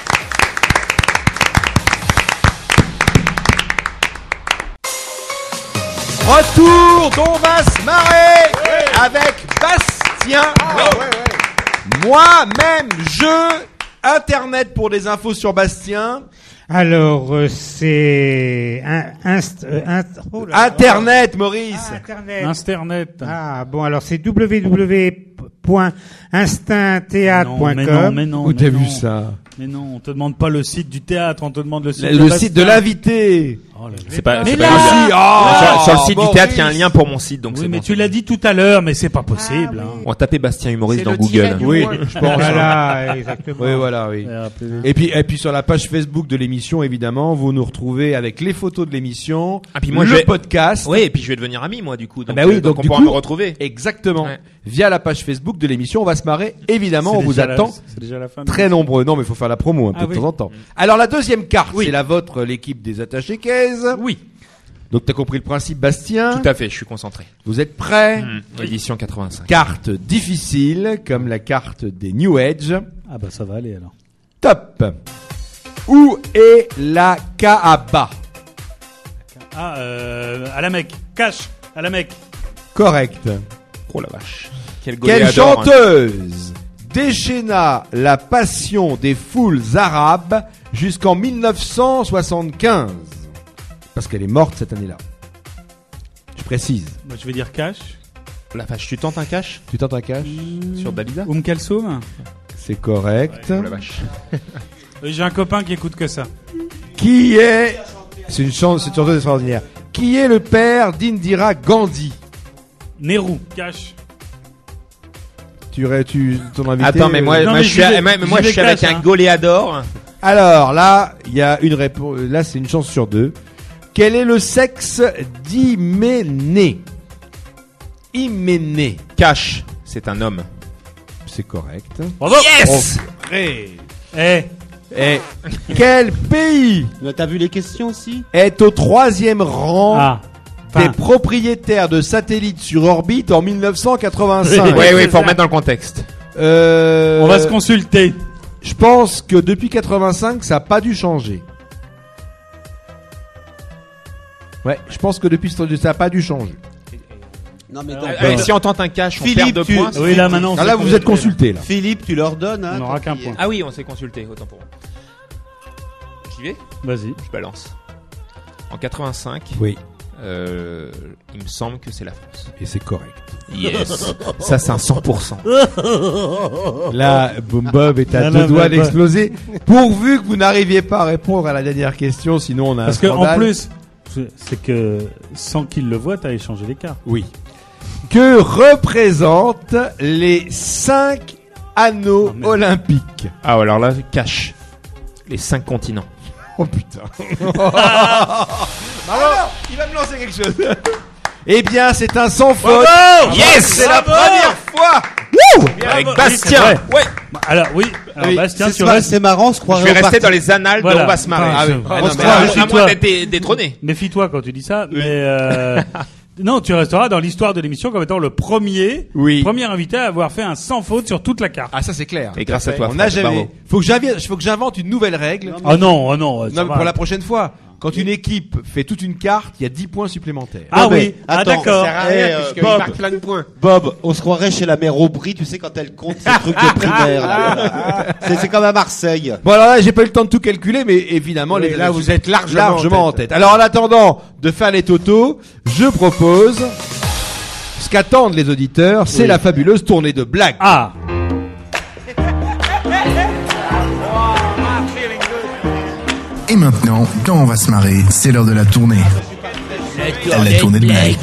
Retour d'on va se marrer avec Bastien. Moi-même, je Internet pour des infos sur Bastien. Alors, euh, c'est un, inst, euh, int- oh là là. Internet, Maurice. Ah, Internet. Internet. Ah, bon, alors c'est w w w point instinct théâtre point com. Non, mais non, mais non. Où mais t'as non. vu ça? Mais non, on te demande pas le site du théâtre, on te demande le site. Le de site de Bastien. l'invité. Oh là là. C'est pas, Mais c'est là- pas grave. Ah, sur, sur le site Maurice. du théâtre, il y a un lien pour mon site, donc Oui, c'est mais bon, tu c'est l'as bon. dit tout à l'heure, mais c'est pas possible. hein. On va taper Bastien humoriste C'est dans le tiret Google. du Oui, moins. je pense. Voilà, exactement. Oui, voilà, oui. Ouais, rappelez-le. Et puis, et puis sur la page Facebook de l'émission, évidemment, vous nous retrouvez avec les photos de l'émission, Ah, puis moi, le je vais- podcast. Oui, et puis je vais devenir ami, moi, du coup. Donc, Ah bah oui, euh, donc on du pourra coup- me retrouver. Exactement. Ouais. Via la page Facebook de l'émission, on va se marrer. Évidemment, C'est on vous déjà la- attend C'est déjà la fin. de très l'émission. nombreux. Non, mais il faut faire la promo un peu Ah de oui. temps en temps. Alors la deuxième carte, c'est la vôtre, l'équipe des attachés caisse. Oui. Donc t'as compris le principe, Bastien. Tout à fait, je suis concentré. Vous êtes prêts? Mmh. Édition quatre-vingt-cinq. Carte difficile, comme la carte des New Age. Ah bah ça va aller alors. Top. Où est la Kaaba? Ah, euh, à la Mecque. Cash. À la Mecque. Correct. Oh la vache. Quel Quelle goléador, hein. chanteuse déchaîna la passion des foules arabes jusqu'en mille neuf cent soixante-quinze? Parce qu'elle est morte cette année-là. Je précise. Moi, je vais dire cash. La vache, tu tentes un cash? Tu tentes un cash? Sur Dalida? Oum Kalsoum. C'est correct. Oh la vache. Oui, j'ai un copain qui écoute que ça. Qui est... C'est une chance, c'est une chanteuse extraordinaire. Qui est le père d'Indira Gandhi? Nehru. Cash. Tu, ré- tu ton invité. Attends, mais moi, Non, moi, mais je suis, j'y vais- à- moi, moi, j'y je vais suis avec cash, un hein. goléador. Alors là, il y a une réponse. Là, c'est une chance sur deux. Quel est le sexe d'Hyménée? Hyménée. Cash. C'est un homme. C'est correct. Bravo. Yes! Eh. Eh. Et quel pays T'as vu les questions aussi? est au troisième rang Ah. des Enfin. propriétaires de satellites sur orbite en mille neuf cent quatre-vingt-cinq? Oui, oui, faut remettre dans le contexte. Euh, On va se consulter. Je pense que depuis quatre-vingt-cinq, ça n'a pas dû changer. Ouais, je pense que depuis ce- ça n'a pas dû changer. Non mais Alors, donc, Allez, euh, si on tente un cash, on Philippe, perd deux tu- points. Oui, là maintenant. on Ah, là, s'est vous êtes consulté, consulté là. Philippe, tu leur donnes. Hein, On ton n'aura qu'un billet. point. Ah oui, on s'est consulté, autant pour moi. J'y vais? là. Vas-y. Je balance. En quatre-vingt-cinc, Oui, euh, il me semble que c'est la France. et c'est correct. Yes. Ça, c'est un cent pour cent. Là, Boom Bob est à Non, deux non, doigts mais- d'exploser. Pourvu que vous n'arriviez pas à répondre à la dernière question, sinon on a Parce un que en scandale. plus, c'est que sans qu'il le voie, t'as échangé les cartes. Oui. Que représentent les cinq anneaux Oh, merde. olympiques? Ah, alors là, cash. Les cinq continents. Oh putain. Alors, il va me lancer quelque chose. Eh bien, c'est un sans faute. Yes! C'est la Bravo. première fois. Avec Oui, Bastien. c'est vrai. Ouais. Alors oui, alors Oui, Bastien, C'est tu mar- restes. c'est marrant, on se Je croirait vais au rester parti. dans les annales Voilà. de On va se marrer. Enfin, Ah oui. je- Ah on non, se mais croit, à- à méfie-toi. moins d'être dé- détrôné. Méfie-toi quand tu dis ça, mais euh, non, tu resteras dans l'histoire de l'émission comme étant le premier, Oui. premier invité à avoir fait un sans faute sur toute la carte. Ah, ça c'est clair. Et grâce à toi. On n'a Fred, jamais. bravo. Faut que j'invente, faut que j'invente une nouvelle règle. Ah non, ah non, ça Non, mais va. pour la prochaine fois. Quand une équipe fait toute une carte, il y a dix points supplémentaires. Ah Ouais, oui, mais ah attends, d'accord. Ça sert à rien, Eh, euh, puisqu'il Bob. marque plein de points. Bob, on se croirait chez la mère Aubry, tu sais, quand elle compte ses trucs de primaire. là. C'est c'est comme à Marseille. Bon, alors là, j'ai pas eu le temps de tout calculer, mais évidemment, Oui, les là, vous êtes largement en largement en tête. tête. Alors, en attendant de faire les totaux, je propose ce qu'attendent les auditeurs, c'est la fabuleuse tournée de blagues. Ah, Et maintenant, quand on va se marrer, c'est l'heure de la tournée. La tournée de blagues.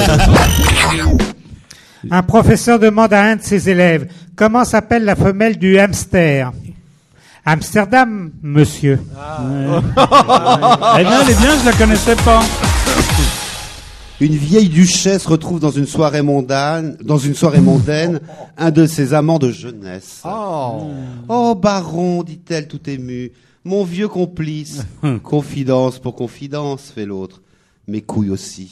Un professeur demande à un de ses élèves comment s'appelle la femelle du hamster. Amsterdam, monsieur. eh bien, elle est bien, je la connaissais pas. Une vieille duchesse retrouve dans une soirée mondaine, dans une soirée mondaine, un de ses amants de jeunesse. Oh. Oh, baron, dit-elle tout émue, mon vieux complice. Confidence pour confidence, fait l'autre. Mes couilles aussi.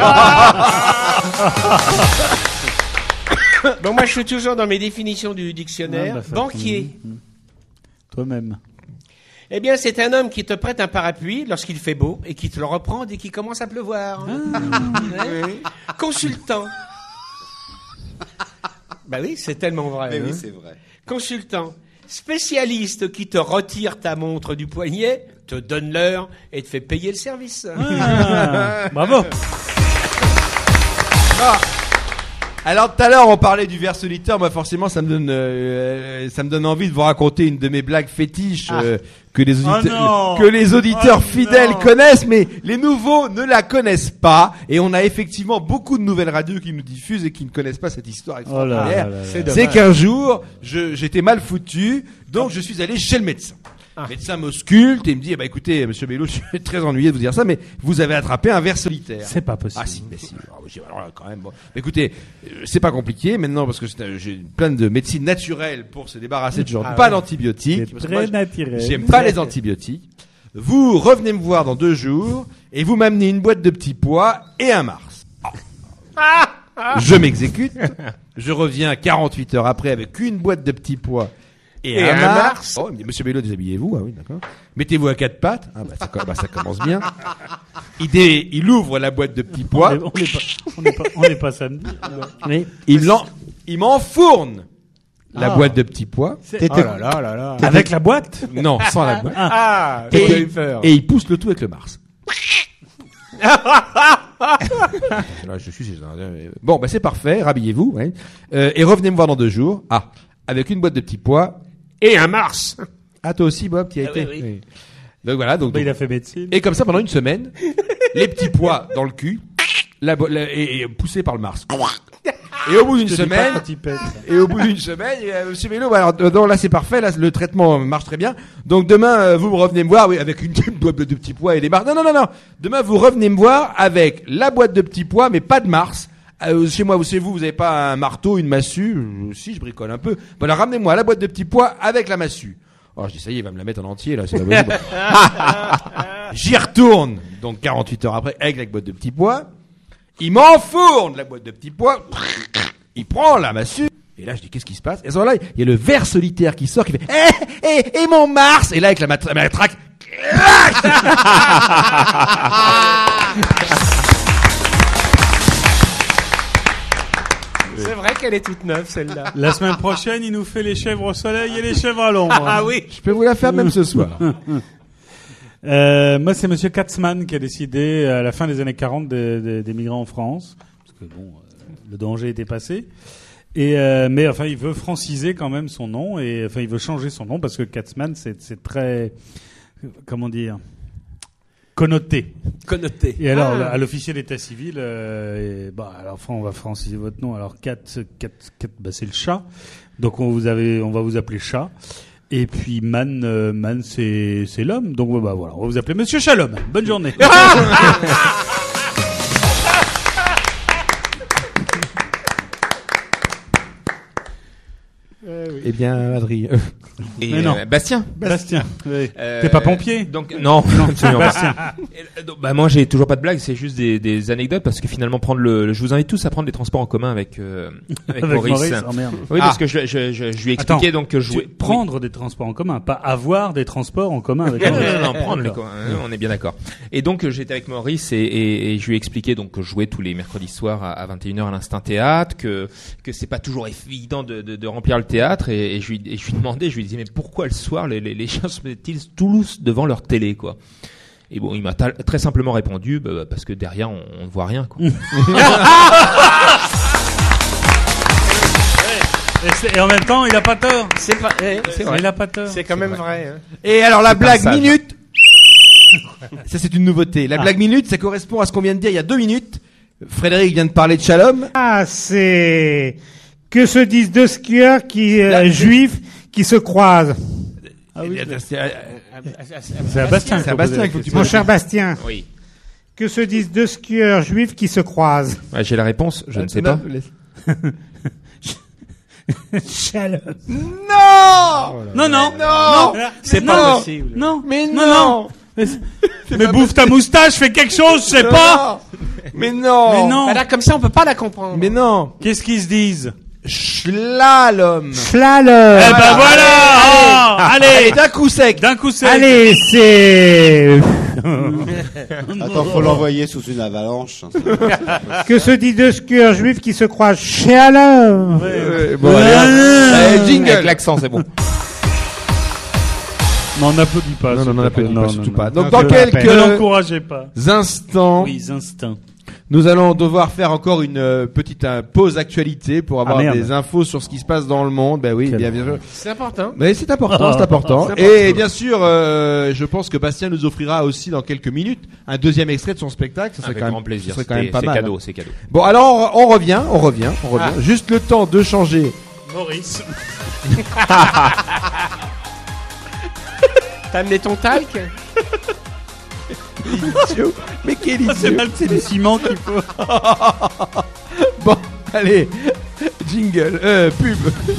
Bon, moi, je suis toujours dans mes définitions du dictionnaire. Ah, bah, ça, Banquier. Toi-même. Eh bien, c'est un homme qui te prête un parapluie lorsqu'il fait beau et qui te le reprend dès qu'il commence à pleuvoir. Ouais. Consultant. Bah oui, c'est tellement vrai. Mais oui, hein. c'est vrai. Consultant. Spécialiste qui te retire ta montre du poignet, te donne l'heure et te fait payer le service. Ah, bravo. Alors tout à l'heure on parlait du vers solitaire, moi forcément ça me donne euh, ça me donne envie de vous raconter une de mes blagues fétiches euh, que les auditeurs Oh non. que les auditeurs Oh fidèles non. connaissent, mais les nouveaux ne la connaissent pas, et on a effectivement beaucoup de nouvelles radios qui nous diffusent et qui ne connaissent pas cette histoire Oh là extraordinaire. là là là. C'est C'est dommage. qu'un jour je j'étais mal foutu, donc je suis allé chez le médecin. Le médecin m'ausculte et me dit, eh ben, écoutez, monsieur Bello, je suis très ennuyé de vous dire ça, mais vous avez attrapé un ver solitaire. C'est pas possible. Ah si, mais si. Alors, j'ai- alors là, quand même, bon. Mais écoutez, euh, c'est pas compliqué maintenant parce que c'est un- j'ai plein de médecine naturelle pour se débarrasser de ce genre. Ah Pas ouais. d'antibiotiques. C'est parce que très moi, naturel. J'aime pas les antibiotiques. Vous revenez me voir dans deux jours et vous m'amenez une boîte de petits pois et un Mars. Je m'exécute. Je reviens quarante-huit heures après avec une boîte de petits pois Et, Et un, un Mars. Mars. Oh, il me dit, Monsieur Bello, déshabillez-vous. Ah oui, d'accord. Mettez-vous à quatre pattes. Ah bah ça, co- bah, ça commence bien. Il, dé- il ouvre la boîte de petits pois. On n'est pas, on n'est pas, on n'est pas samedi. Oui. Il, l'en- il m'enfourne la Ah. boîte de petits pois. C'est- Oh là là là là. Avec la boîte? Non, sans la boîte. Ah, et, t'as eu peur. et il pousse le tout avec le Mars. Là, je suis bon, bah c'est parfait. Rhabillez-vous. Ouais. Euh, et revenez me voir dans deux jours. Ah, avec une boîte de petits pois et un Mars. Ah, toi aussi, Bob, qui a Ah été. oui, oui. Donc voilà. Donc, Bah, il donc- a fait médecine. Et comme ça, pendant une semaine, les petits pois dans le cul, la, bo- la- et, et poussés par le Mars. Et au bout d'une Je te dis pas semaine, quand il pète. et au bout d'une semaine, euh, Monsieur Vélo, bah, alors, euh, non, là c'est parfait, là le traitement marche très bien. Donc demain, euh, vous me revenez me voir, oui, avec une boîte de petits pois et des Mars. Non, non, non, non. Demain, vous revenez me voir avec la boîte de petits pois, mais pas de Mars. Euh, chez moi, chez vous, vous avez pas un marteau, une massue. Euh, si, je bricole un peu. Bon, alors ramenez-moi la boîte de petits pois avec la massue. Oh, je dis, ça y est, il va me la mettre en entier, là, c'est pas possible. J'y retourne, donc quarante-huit heures après, avec la boîte de petits pois. Il m'enfourne la boîte de petits pois. Il prend la massue. Et là, je dis, qu'est-ce qui se passe? Et à ce moment-là, il y a le ver solitaire qui sort, qui fait, eh, eh, et mon Mars! Et là, avec la matra- matraque, C'est vrai qu'elle est toute neuve, celle-là. La semaine prochaine, il nous fait les chèvres au soleil et les chèvres à l'ombre. Ah oui. je peux vous la faire même ce soir. Euh, moi, c'est Monsieur Katzmann qui a décidé à la fin des années quarante des, des, des migrants en France, parce que bon, euh, le danger était passé. Et euh, mais enfin, il veut franciser quand même son nom et enfin, il veut changer son nom parce que Katzmann, c'est c'est très, comment dire, connoté. Connoté. Et alors, Ah. à l'officier d'état civil, euh, et, bah, alors, enfin, on va franciser votre nom. Alors, Kat, Kat, Kat, bah, c'est le chat. Donc, on vous avait, on va vous appeler chat. Et puis, Man, euh, Man, c'est, c'est l'homme. Donc, bah, voilà, on va vous appeler Monsieur Shalom. Bonne journée. Eh bien, Adrien. Et, Mais non. euh, Bastien. Bastien. Oui. Euh, T'es pas pompier? Donc non, absolument pas. Bastien. Et, donc, bah moi j'ai toujours pas de blague, c'est juste des, des anecdotes parce que finalement prendre le, le- je vous invite tous à prendre les transports en commun avec euh, avec, Avec Maurice. Maurice, oh merde. Oui, Ah. parce que je, je, je, je lui ai expliqué Attends, donc que je tu- jouais prendre des transports en commun, pas avoir des transports en commun avec non, non, Maurice. non, non, prendre les D'accord. co- hein, on est bien d'accord. Et donc euh, j'étais avec Maurice et, et, et je lui ai expliqué donc que je jouais tous les mercredis soirs à, à vingt et une heures à l'Instinct Théâtre, que que c'est pas toujours évident de, de, de remplir le théâtre et, et je lui et je lui demandais, je lui disais mais pourquoi le soir les les, les gens se mettent-ils Toulouse devant leur télé quoi. Et bon, il m'a ta- très simplement répondu bah, bah, parce que derrière on, on ne voit rien quoi. Et, c'est- et en même temps, il a pas tort. C'est pas, eh, c'est vrai. Il a pas tort. C'est quand même vrai. hein. Et alors, la C'est blague pas sage. minute. Ça, c'est une nouveauté. La Ah. blague minute, ça correspond à ce qu'on vient de dire il y a deux minutes. Frédéric vient de parler de Shalom. Ah, c'est que se disent deux skieurs qui euh, La- juifs qui se croisent. Ah oui. C'est à- C'est à Bastien. c'est à Bastien qu'il faut que tu Mon cher Bastien, Oui. que se disent deux skieurs juifs qui se croisent. Ouais, j'ai la réponse, je ne sais pas. Shalom. Non! Non, non, Non! C'est non, pas possible. non, Mais non, non! non. Mais, mais bouffe ta moustache, fais quelque chose, je sais pas. Mais non! Mais non. Bah là, comme ça, on peut pas la comprendre. Mais non! Qu'est-ce qu'ils se disent? Slalom! Slalom. Eh ben voilà. Ah, Allez, allez, d'un coup sec! d'un coup c'est. Allez, c'est Attends, faut l'envoyer sous une avalanche. que se disent deux skieurs juifs qui se croisent. Shalom. Euh, bon, allez, hop. Allez, jingle! Avec l'accent, c'est bon. Non, on n'applaudit pas. Non, non, non, n'applaudis pas, surtout pas. Donc, Non, dans je l'appelle. Ne quelques l'encouragez pas. instants, Oui, instincts. nous allons devoir faire encore une euh, petite euh, pause actualité pour avoir Ah, merde. des infos sur ce qui se passe dans le monde. Ben oui, Quel bien, bien sûr. C'est important. Mais c'est important, c'est important. Et bien sûr, euh, je pense que Bastien nous offrira aussi dans quelques minutes un deuxième extrait de son spectacle. Ça serait Avec quand même, grand plaisir. ça serait quand même C'était- pas C'est mal. cadeau, hein. c'est cadeau. Bon, alors on, on revient, on revient, on revient. Juste le temps de changer. Maurice. T'as amené ton talc? Idiot. Mais quel Ah, c'est idiot. mal, c'est du ciment qu'il faut. Bon, allez, jingle, euh, pub.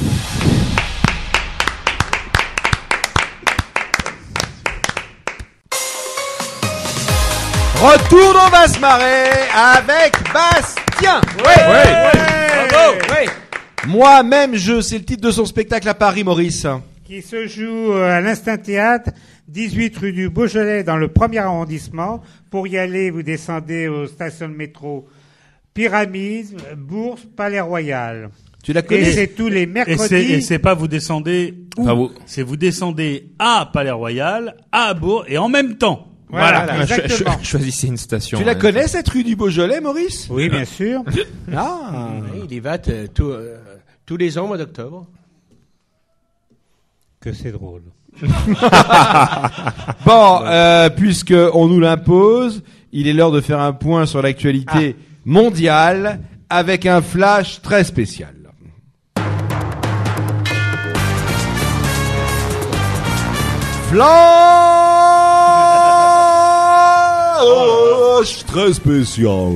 Retour dans Va se marrer avec Bastien. Ouais, Bravo. Moi-même je, c'est le titre de son spectacle à Paris, Maurice. qui se joue à l'Instinct Théâtre, dix-huit rue du Beaujolais, dans le premier arrondissement. Pour y aller, vous descendez aux stations de métro Pyramide, Bourse, Palais Royal. Tu la connais? Et c'est tous les Et mercredis. c'est, et c'est pas vous descendez où? Enfin, vous- C'est vous descendez à Palais Royal, à Bourg, et en même temps. Voilà, Voilà, cho- exactement. cho- choisissez une station. Tu la hein. connais, cette rue du Beaujolais, Maurice? Oui, bien sûr. Ah. Oui, il y va t- tout, euh, tous les ans au mois d'octobre. Que c'est drôle. Bon, euh, puisque on nous l'impose, il est l'heure de faire un point sur l'actualité mondiale avec un flash très spécial. Flash très spécial.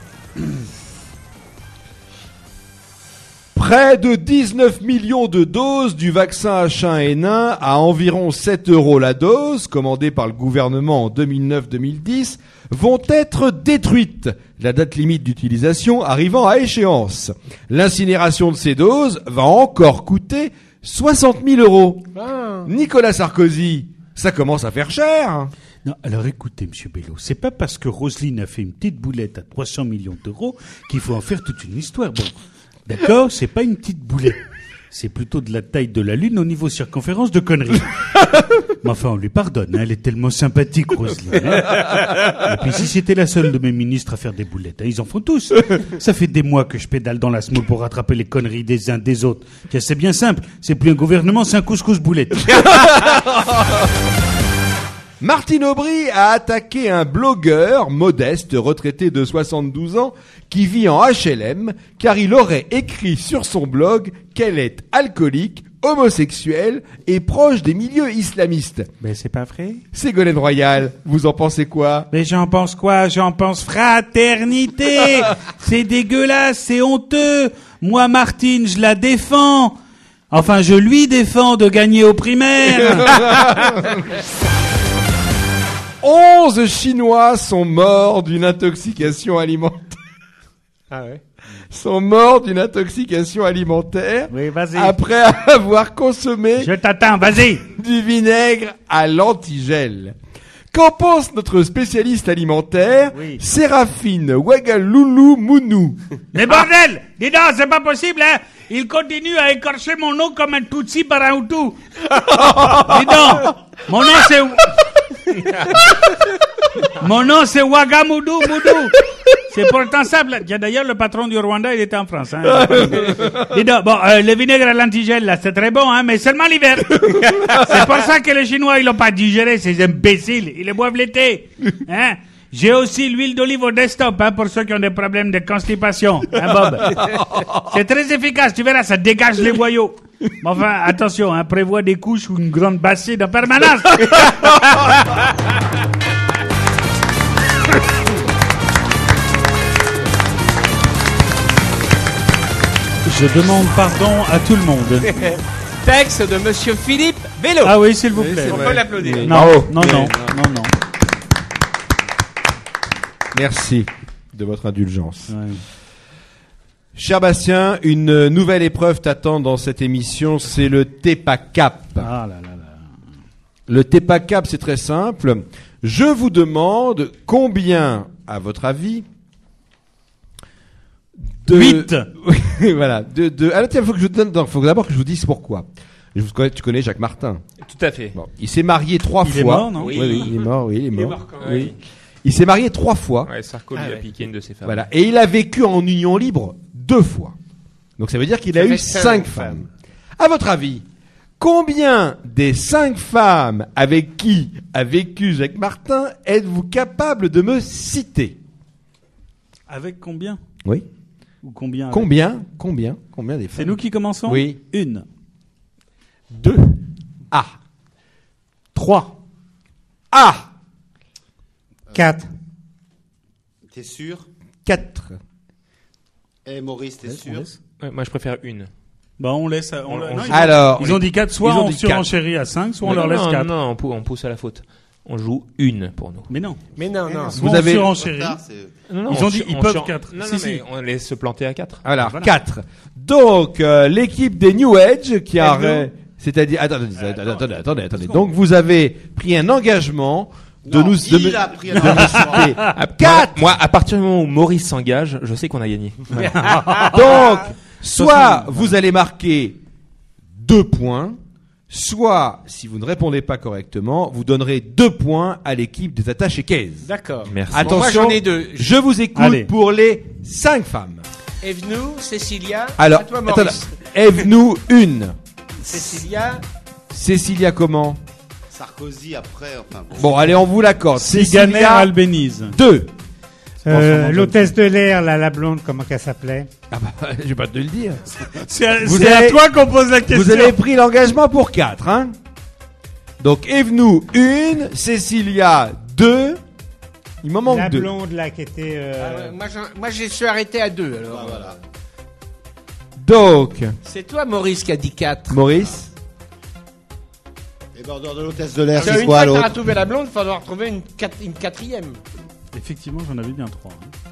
Près de dix-neuf millions de doses du vaccin H un N un à environ sept euros la dose, commandée par le gouvernement en deux mille neuf deux mille dix, vont être détruites, la date limite d'utilisation arrivant à échéance. L'incinération de ces doses va encore coûter soixante mille euros. Ah. Nicolas Sarkozy, ça commence à faire cher. Non, alors écoutez, Monsieur Bello, c'est pas parce que Roselyne a fait une petite boulette à trois cents millions d'euros qu'il faut en faire toute une histoire. Bon, d'accord, c'est pas une petite boulette. C'est plutôt de la taille de la Lune au niveau circonférence de conneries. Mais enfin, on lui pardonne, hein, elle est tellement sympathique, Roselyne. Hein. Et puis si c'était la seule de mes ministres à faire des boulettes, hein, ils en font tous. Ça fait des mois que je pédale dans la semoule pour rattraper les conneries des uns des autres. Tiens, c'est bien simple, c'est plus un gouvernement, c'est un couscous boulette. Martine Aubry a attaqué un blogueur modeste, retraité de soixante-douze ans, qui vit en H L M, car il aurait écrit sur son blog qu'elle est alcoolique, homosexuelle et proche des milieux islamistes. Mais c'est pas vrai. Ségolène Royal, vous en pensez quoi? Mais j'en pense quoi? J'en pense fraternité. C'est dégueulasse, c'est honteux. Moi, Martine, je la défends. Enfin, je lui défends de gagner aux primaires. Onze Chinois sont morts d'une intoxication alimentaire. Ah ouais. Sont morts d'une intoxication alimentaire. Oui, vas-y. Après avoir consommé. Je t'attends, vas-y. Du vinaigre à l'antigel. Qu'en pense notre spécialiste alimentaire, Oui. Séraphine Ouagaloulou Mounou? Mais bordel! Dis donc, c'est pas possible, hein! Il continue à écorcher mon nom comme un Tutsi par un Hutu. Dis donc, mon nom c'est... Mon nom c'est Ouagamoudou Moudou. C'est pourtant simple. D'ailleurs, le patron du Rwanda, il était en France. Hein. Dis donc, bon, euh, le vinaigre à l'antigel, là, c'est très bon, hein, mais seulement l'hiver. C'est pour ça que les Chinois, ils l'ont pas digéré, ces imbéciles. Ils les boivent l'été. Hein. J'ai aussi l'huile d'olive au desktop, hein, pour ceux qui ont des problèmes de constipation. Hein, Bob? C'est très efficace, tu verras, ça dégage les boyaux. Mais enfin, attention, hein, prévois des couches ou une grande bassine en permanence. Je demande pardon à tout le monde. Texte de Monsieur Philippe Vélo. Ah oui, s'il vous plaît. On peut l'applaudir. Non, Bravo. non, non, non, non. Merci de votre indulgence. Ouais. Cher Bastien, une nouvelle épreuve t'attend dans cette émission, c'est le TEPACAP. Ah là là là. Le TEPACAP, c'est très simple. Je vous demande combien, à votre avis, de... Huit. Oui, voilà. De, de... Alors, tiens, faut que je donne, non, faut d'abord que je vous dise pourquoi. Je vous connais, tu connais Jacques Martin. Tout à fait. Bon, il s'est marié trois Il fois. est mort, non oui, oui, il est mort, oui, il est mort. mort quand Oui. même. Il s'est marié trois fois. Ouais, Sarko lui Ah a ouais. piqué une de ses femmes. Voilà. Et il a vécu en union libre deux fois. Donc ça veut dire qu'il a Ça eu fait cinq, cinq femmes. À votre avis, combien des cinq femmes avec qui a vécu Jacques Martin êtes-vous capable de me citer? Avec combien? Oui. Ou combien? avec- Combien? Combien? Combien des femmes? C'est nous qui commençons? Oui. Une. Deux. A. Trois. A. Quatre. T'es sûr? Quatre. Eh, Maurice, t'es On sûr? laisse. Ouais, moi, je préfère une. Bah, on laisse. On, On- non, on- ils ont- Alors, ils ont dit quatre, soit ils ont on dit surenchérit à cinq, soit on Non, leur laisse non, quatre. Non, on pou- on pousse à la faute. On joue une pour nous. Mais non. Mais non, non. Soit Vous on avez- surenchérit. Retard, c'est- Non, non, Ils on ont dit, su- ils on peuvent sur- quatre. Non, Si, non, si. mais on laisse se planter à quatre. Alors, Voilà. quatre. Donc, euh, l'équipe des New Age qui a, Êtes-vous ré- C'est-à-dire, attendez, attendez, attendez, attendez, attendez. Donc vous avez pris un engagement de Non, nous, de il me- a pris un de me engagement. citer À- quatre. Moi, à partir du moment où Maurice s'engage, je sais qu'on a gagné. Donc, soit vous allez marquer deux points, soit, si vous ne répondez pas correctement, vous donnerez deux points à l'équipe des attaches et caisses. D'accord. Merci. Bon, moi, Attention, j'en ai deux. je vous écoute Allez. pour les cinq femmes. Evenou, Cécilia. Alors, à toi, attends, Maurice. Ève-nous une. Cécilia. Cécilia comment? Sarkozy après, enfin bon. Bon, allez, on vous l'accorde. Siganer Cécilia Albénize. deux. Euh, L'hôtesse de l'air, là, la blonde, comment qu'elle s'appelait? Ah bah, je vais pas te le dire. C'est à, Vous c'est à avez- toi qu'on pose la question. Vous avez pris l'engagement pour quatre, hein? Donc, Ève-nous une, Cécilia deux. Il m'en manque La deux. blonde, là, qui était... euh, Ah ouais, moi, j'en- moi, je suis arrêté à deux. Alors, Ah, voilà. Donc, c'est toi, Maurice, qui a dit quatre. Maurice. Et ben, en dehors de l'hôtesse de l'air, Parce c'est une quoi fois que t'auras l'autre? trouvé la blonde, il faudra trouver une, quat- une quatrième. Effectivement, j'en avais bien trois. hein.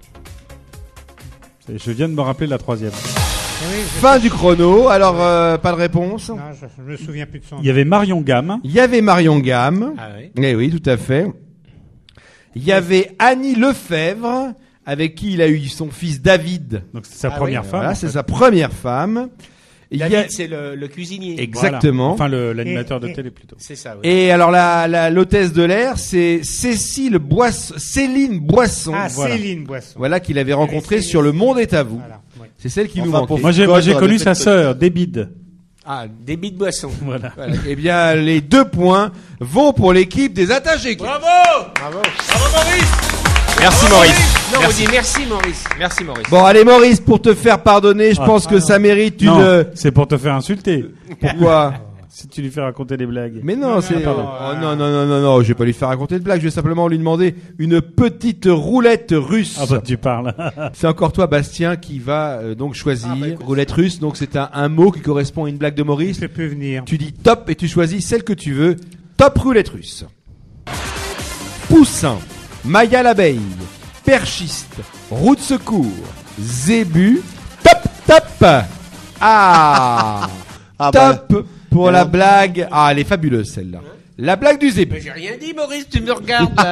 C'est- Je viens de me rappeler la troisième. eh oui, je- Fin du chrono. Alors, euh, pas de réponse. Non, je, je me souviens plus de son nom. Il y avait Marion Gamme. Il y avait Marion Gamme. Ah oui. Eh oui, tout à fait. Il y avait Annie Lefebvre, avec qui il a eu son fils David. Donc c'est sa Ah première oui, femme. Voilà, en c'est fait. sa première femme. Il y a- David, c'est le, le cuisinier. Exactement. Voilà. Enfin, le- l'animateur de Et- et- télé plutôt. C'est ça, oui. Et alors la la- l'hôtesse de l'air, c'est Cécile Boisson, Céline Boisson. Ah, voilà. Céline Boisson. Voilà qu'il avait rencontré Céline. sur Le Monde est à vous. Voilà, ouais. C'est celle qui nous Enfin, manquait. pour- Moi, j'ai, moi, Code, j'ai on connu avait sa fait- sœur, Débide. Ah, débit de boisson. Voilà. Voilà. Eh bien, les deux points vont pour l'équipe des attachés. Bravo! Bravo. Merci Maurice. Non, Merci. on dit merci, Maurice. Merci Maurice. Bon, allez Maurice, pour te faire pardonner, je Ah, pense ah, que non. ça mérite une. Non, c'est pour te faire insulter. Pourquoi? Si tu lui fais raconter des blagues. Mais non, c'est. pardon. Oh, non, non, non, non, non, je vais pas lui faire raconter de blague. Je vais simplement lui demander une petite roulette russe. Ah bah tu parles. C'est encore toi, Bastien, qui va euh, donc choisir Ah, bah, écoute. roulette russe. Donc c'est un, un mot qui correspond à une blague de Maurice. Je peux venir. Tu dis top et tu choisis celle que tu veux. Top roulette russe. Poussin, Maya l'abeille, perchiste, roue de secours, zébu, top, top. Ah, Ah, bah, top pour Et la alors blague. Ah, elle est fabuleuse celle-là. La blague du zébu. Mais j'ai rien dit, Maurice, tu me regardes là.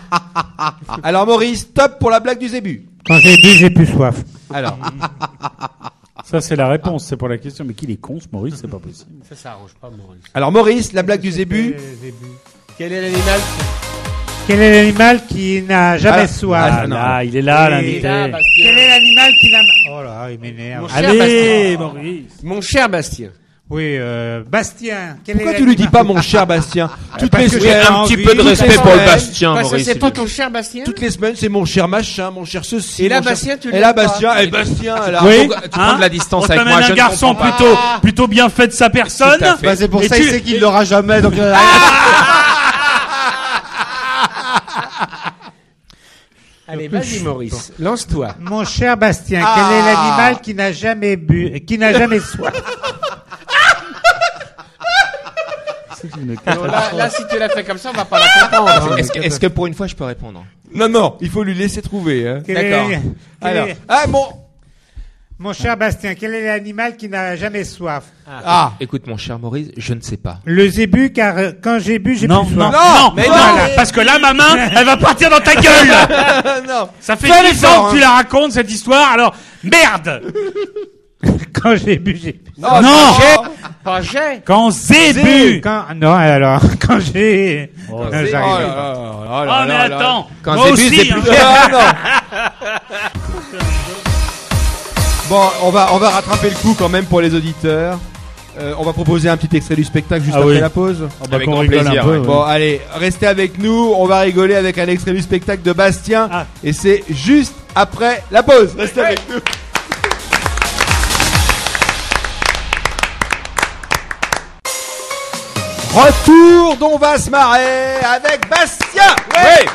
Alors Maurice, top pour la blague du zébu. Quand j'ai bu, j'ai plus soif. Alors, Ça c'est la réponse, c'est pour la question. Mais qu'il est con ce Maurice, c'est pas possible. Ça, ça arrange pas, Maurice. alors Maurice, la blague du zébu. Euh, zébu. Quel est l'animal? Quel est l'animal qui n'a jamais Ah, soif? ah, Ah non. là, il est là Et- l'invité. Là, Bastien. Quel est l'animal qui n'a... Oh là, il m'énerve. Mon cher Allez, Bastien. Maurice. Mon cher Bastien. Oui, euh, Bastien. Quel Pourquoi est tu lui dis l'animal- pas mon cher Bastien? Toutes parce les que Oui, j'ai semaines, un petit envie, peu de toutes les respect pour le semaines. Bastien, Parce que Maurice. c'est s'il pas te plaît. ton cher Bastien? toutes les semaines, c'est mon cher machin, mon cher ceci. Et là, mon cher- Bastien, tu Et l'aimes là, pas. Bastien, et Bastien, elle a- Oui. Tu prends de la distance On avec t'amène moi, je un ne garçon comprends pas. plutôt, plutôt bien fait de sa personne. Tout à fait. bah, c'est pour Et ça tu- il sait qu'il l'aura jamais. Donc, euh, Allez, vas-y, Maurice. Lance-toi. Mon cher Bastien, Ah. quel est l'animal qui n'a jamais bu, qui n'a jamais soif? Non, là, là, si tu l'as fait comme ça, on va pas la comprendre. Est-ce que, est-ce que pour une fois je peux répondre? Non, non, il faut lui laisser trouver. Hein. Quel est- D'accord. quel Alors, est- ah bon, Mon cher Bastien, quel est l'animal qui n'a jamais soif? ah, Écoute mon cher Maurice, je ne sais pas. Le zébu, car euh, quand j'ai bu, j'ai Non, plus non, soif. non, mais non, non. parce que là, ma main, elle va partir dans ta gueule. non. Ça fait Fais dix l'effort, ans que tu la racontes cette histoire, alors merde. Quand j'ai bu, j'ai plus soif. Oh, Non. j'ai- Pas j'ai. Quand c'est bu. Quand, non, alors, quand j'ai, Oh, non, Oh j'arrive là pas. là là Oh là mais là là. attends, Quand moi c'est bu, aussi. c'est plus hein. Ah, non. Bon, on va on va rattraper le coup quand même pour les auditeurs. Euh, on va proposer un petit extrait du spectacle juste Ah après oui. la pause. Ah bah, Avec qu'on grand rigole plaisir, un peu. ouais. ouais. Bon, allez, restez avec nous. On va rigoler avec un extrait du spectacle de Bastien. Ah. Et c'est juste après la pause. Restez avec nous. Retour d'On va se marrer avec Bastien. Oui.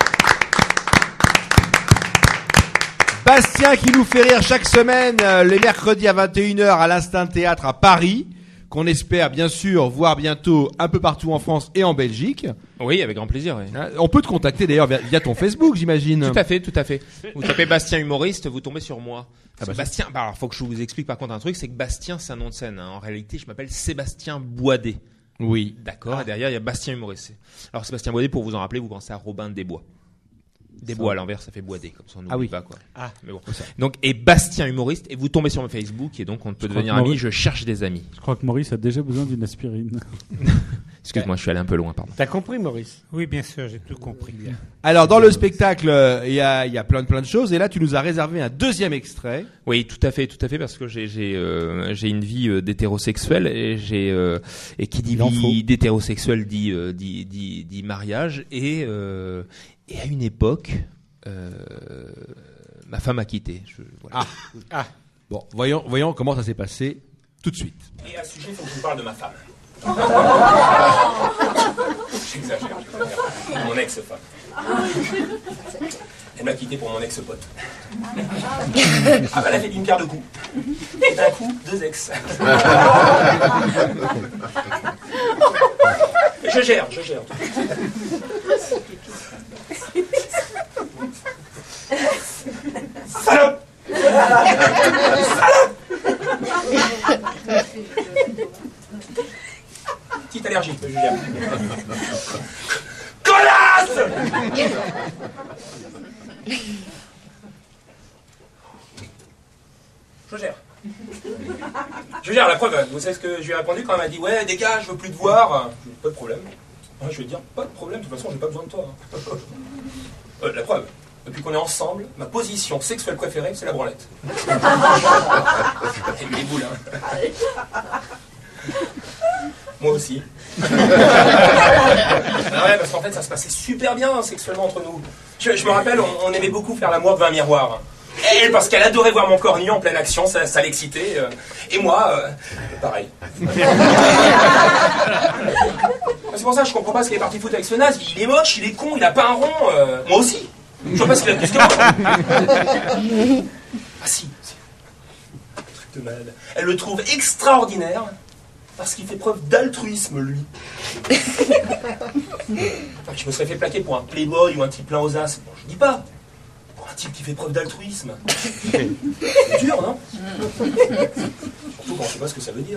Bastien qui nous fait rire chaque semaine euh, les mercredis à vingt et une heures à l'Instinct Théâtre à Paris, qu'on espère bien sûr voir bientôt un peu partout en France et en Belgique. Oui, avec grand plaisir. Oui. On peut te contacter d'ailleurs via, via ton Facebook, j'imagine. Tout à fait, tout à fait. Vous tapez Bastien humoriste, vous tombez sur moi. Ah bah Bastien, bah alors faut que je vous explique par contre un truc, c'est que Bastien c'est un nom de scène. Hein. En réalité, je m'appelle Sébastien Boisdet. Oui. D'accord. Ah. Et derrière, il y a Bastien humoriste. Alors Sébastien Boisdet, pour vous en rappeler, vous pensez à Robin Desbois. Desbois à l'envers, ça fait Boisdet, comme ça on n'oublie ah oui. pas quoi. Ah. Mais bon. Donc et Bastien humoriste, et vous tombez sur mon Facebook et donc on peut Je devenir crois que ami. Maurice- Je cherche des amis. Je crois que Maurice a déjà besoin d'une aspirine. Excuse-moi, je suis allé un peu loin, pardon. T'as compris, Maurice? Oui, bien sûr, j'ai tout compris. Alors dans le spectacle, euh, il y a, il y a plein de plein de choses et là tu nous as réservé un deuxième extrait. Oui, tout à fait, tout à fait, parce que j'ai j'ai euh, j'ai une vie euh, d'hétérosexuel et j'ai euh, et qui dit Il en vie faut. d'hétérosexuel dit euh, dit dit dit mariage et euh, et à une époque euh, ma femme a quitté. Je, voilà. Ah. ah. Bon, voyons voyons comment ça s'est passé tout de suite. Et à ce sujet, il faut que je vous parle de ma femme. J'exagère, j'exagère. Mon ex-femme. Elle m'a quitté pour mon ex-pote. Ah bah elle a fait d'une pierre deux coups. Et d'un coup, deux ex. Je gère, je gère. Salope! Salope! Petite allergie, je gère. Connasse! Je gère. Je gère, la preuve, vous savez ce que je lui ai répondu quand elle m'a dit « Ouais, dégage, je veux plus te voir. » Pas de problème. Je vais te dire « Pas de problème, de toute façon, j'ai pas besoin de toi. » euh, La preuve, depuis qu'on est ensemble, ma position sexuelle préférée, c'est la branlette. Et lui, les boules, hein. Moi aussi. Ah ouais, parce qu'en fait, ça se passait super bien hein, sexuellement entre nous. Je, je me rappelle, on, on aimait beaucoup faire l'amour devant un miroir. Elle, parce qu'elle adorait voir mon corps nu en pleine action, ça, ça l'excitait. Euh, et moi, euh, pareil. C'est pour ça que je comprends pas ce qu'il est parti foutre avec ce naze. Il est moche, il est con, il a pas un rond. Euh, moi aussi. Je vois pas ce qu'il a de plus que moi. Ah si, si. Truc de malade. Elle le trouve extraordinaire. Parce qu'il fait preuve d'altruisme, lui. Enfin, je me serais fait plaquer pour un playboy ou un type plein aux as. Bon, je dis pas. Pour un type qui fait preuve d'altruisme. C'est dur, non? Surtout quand on sait pas ce que ça veut dire.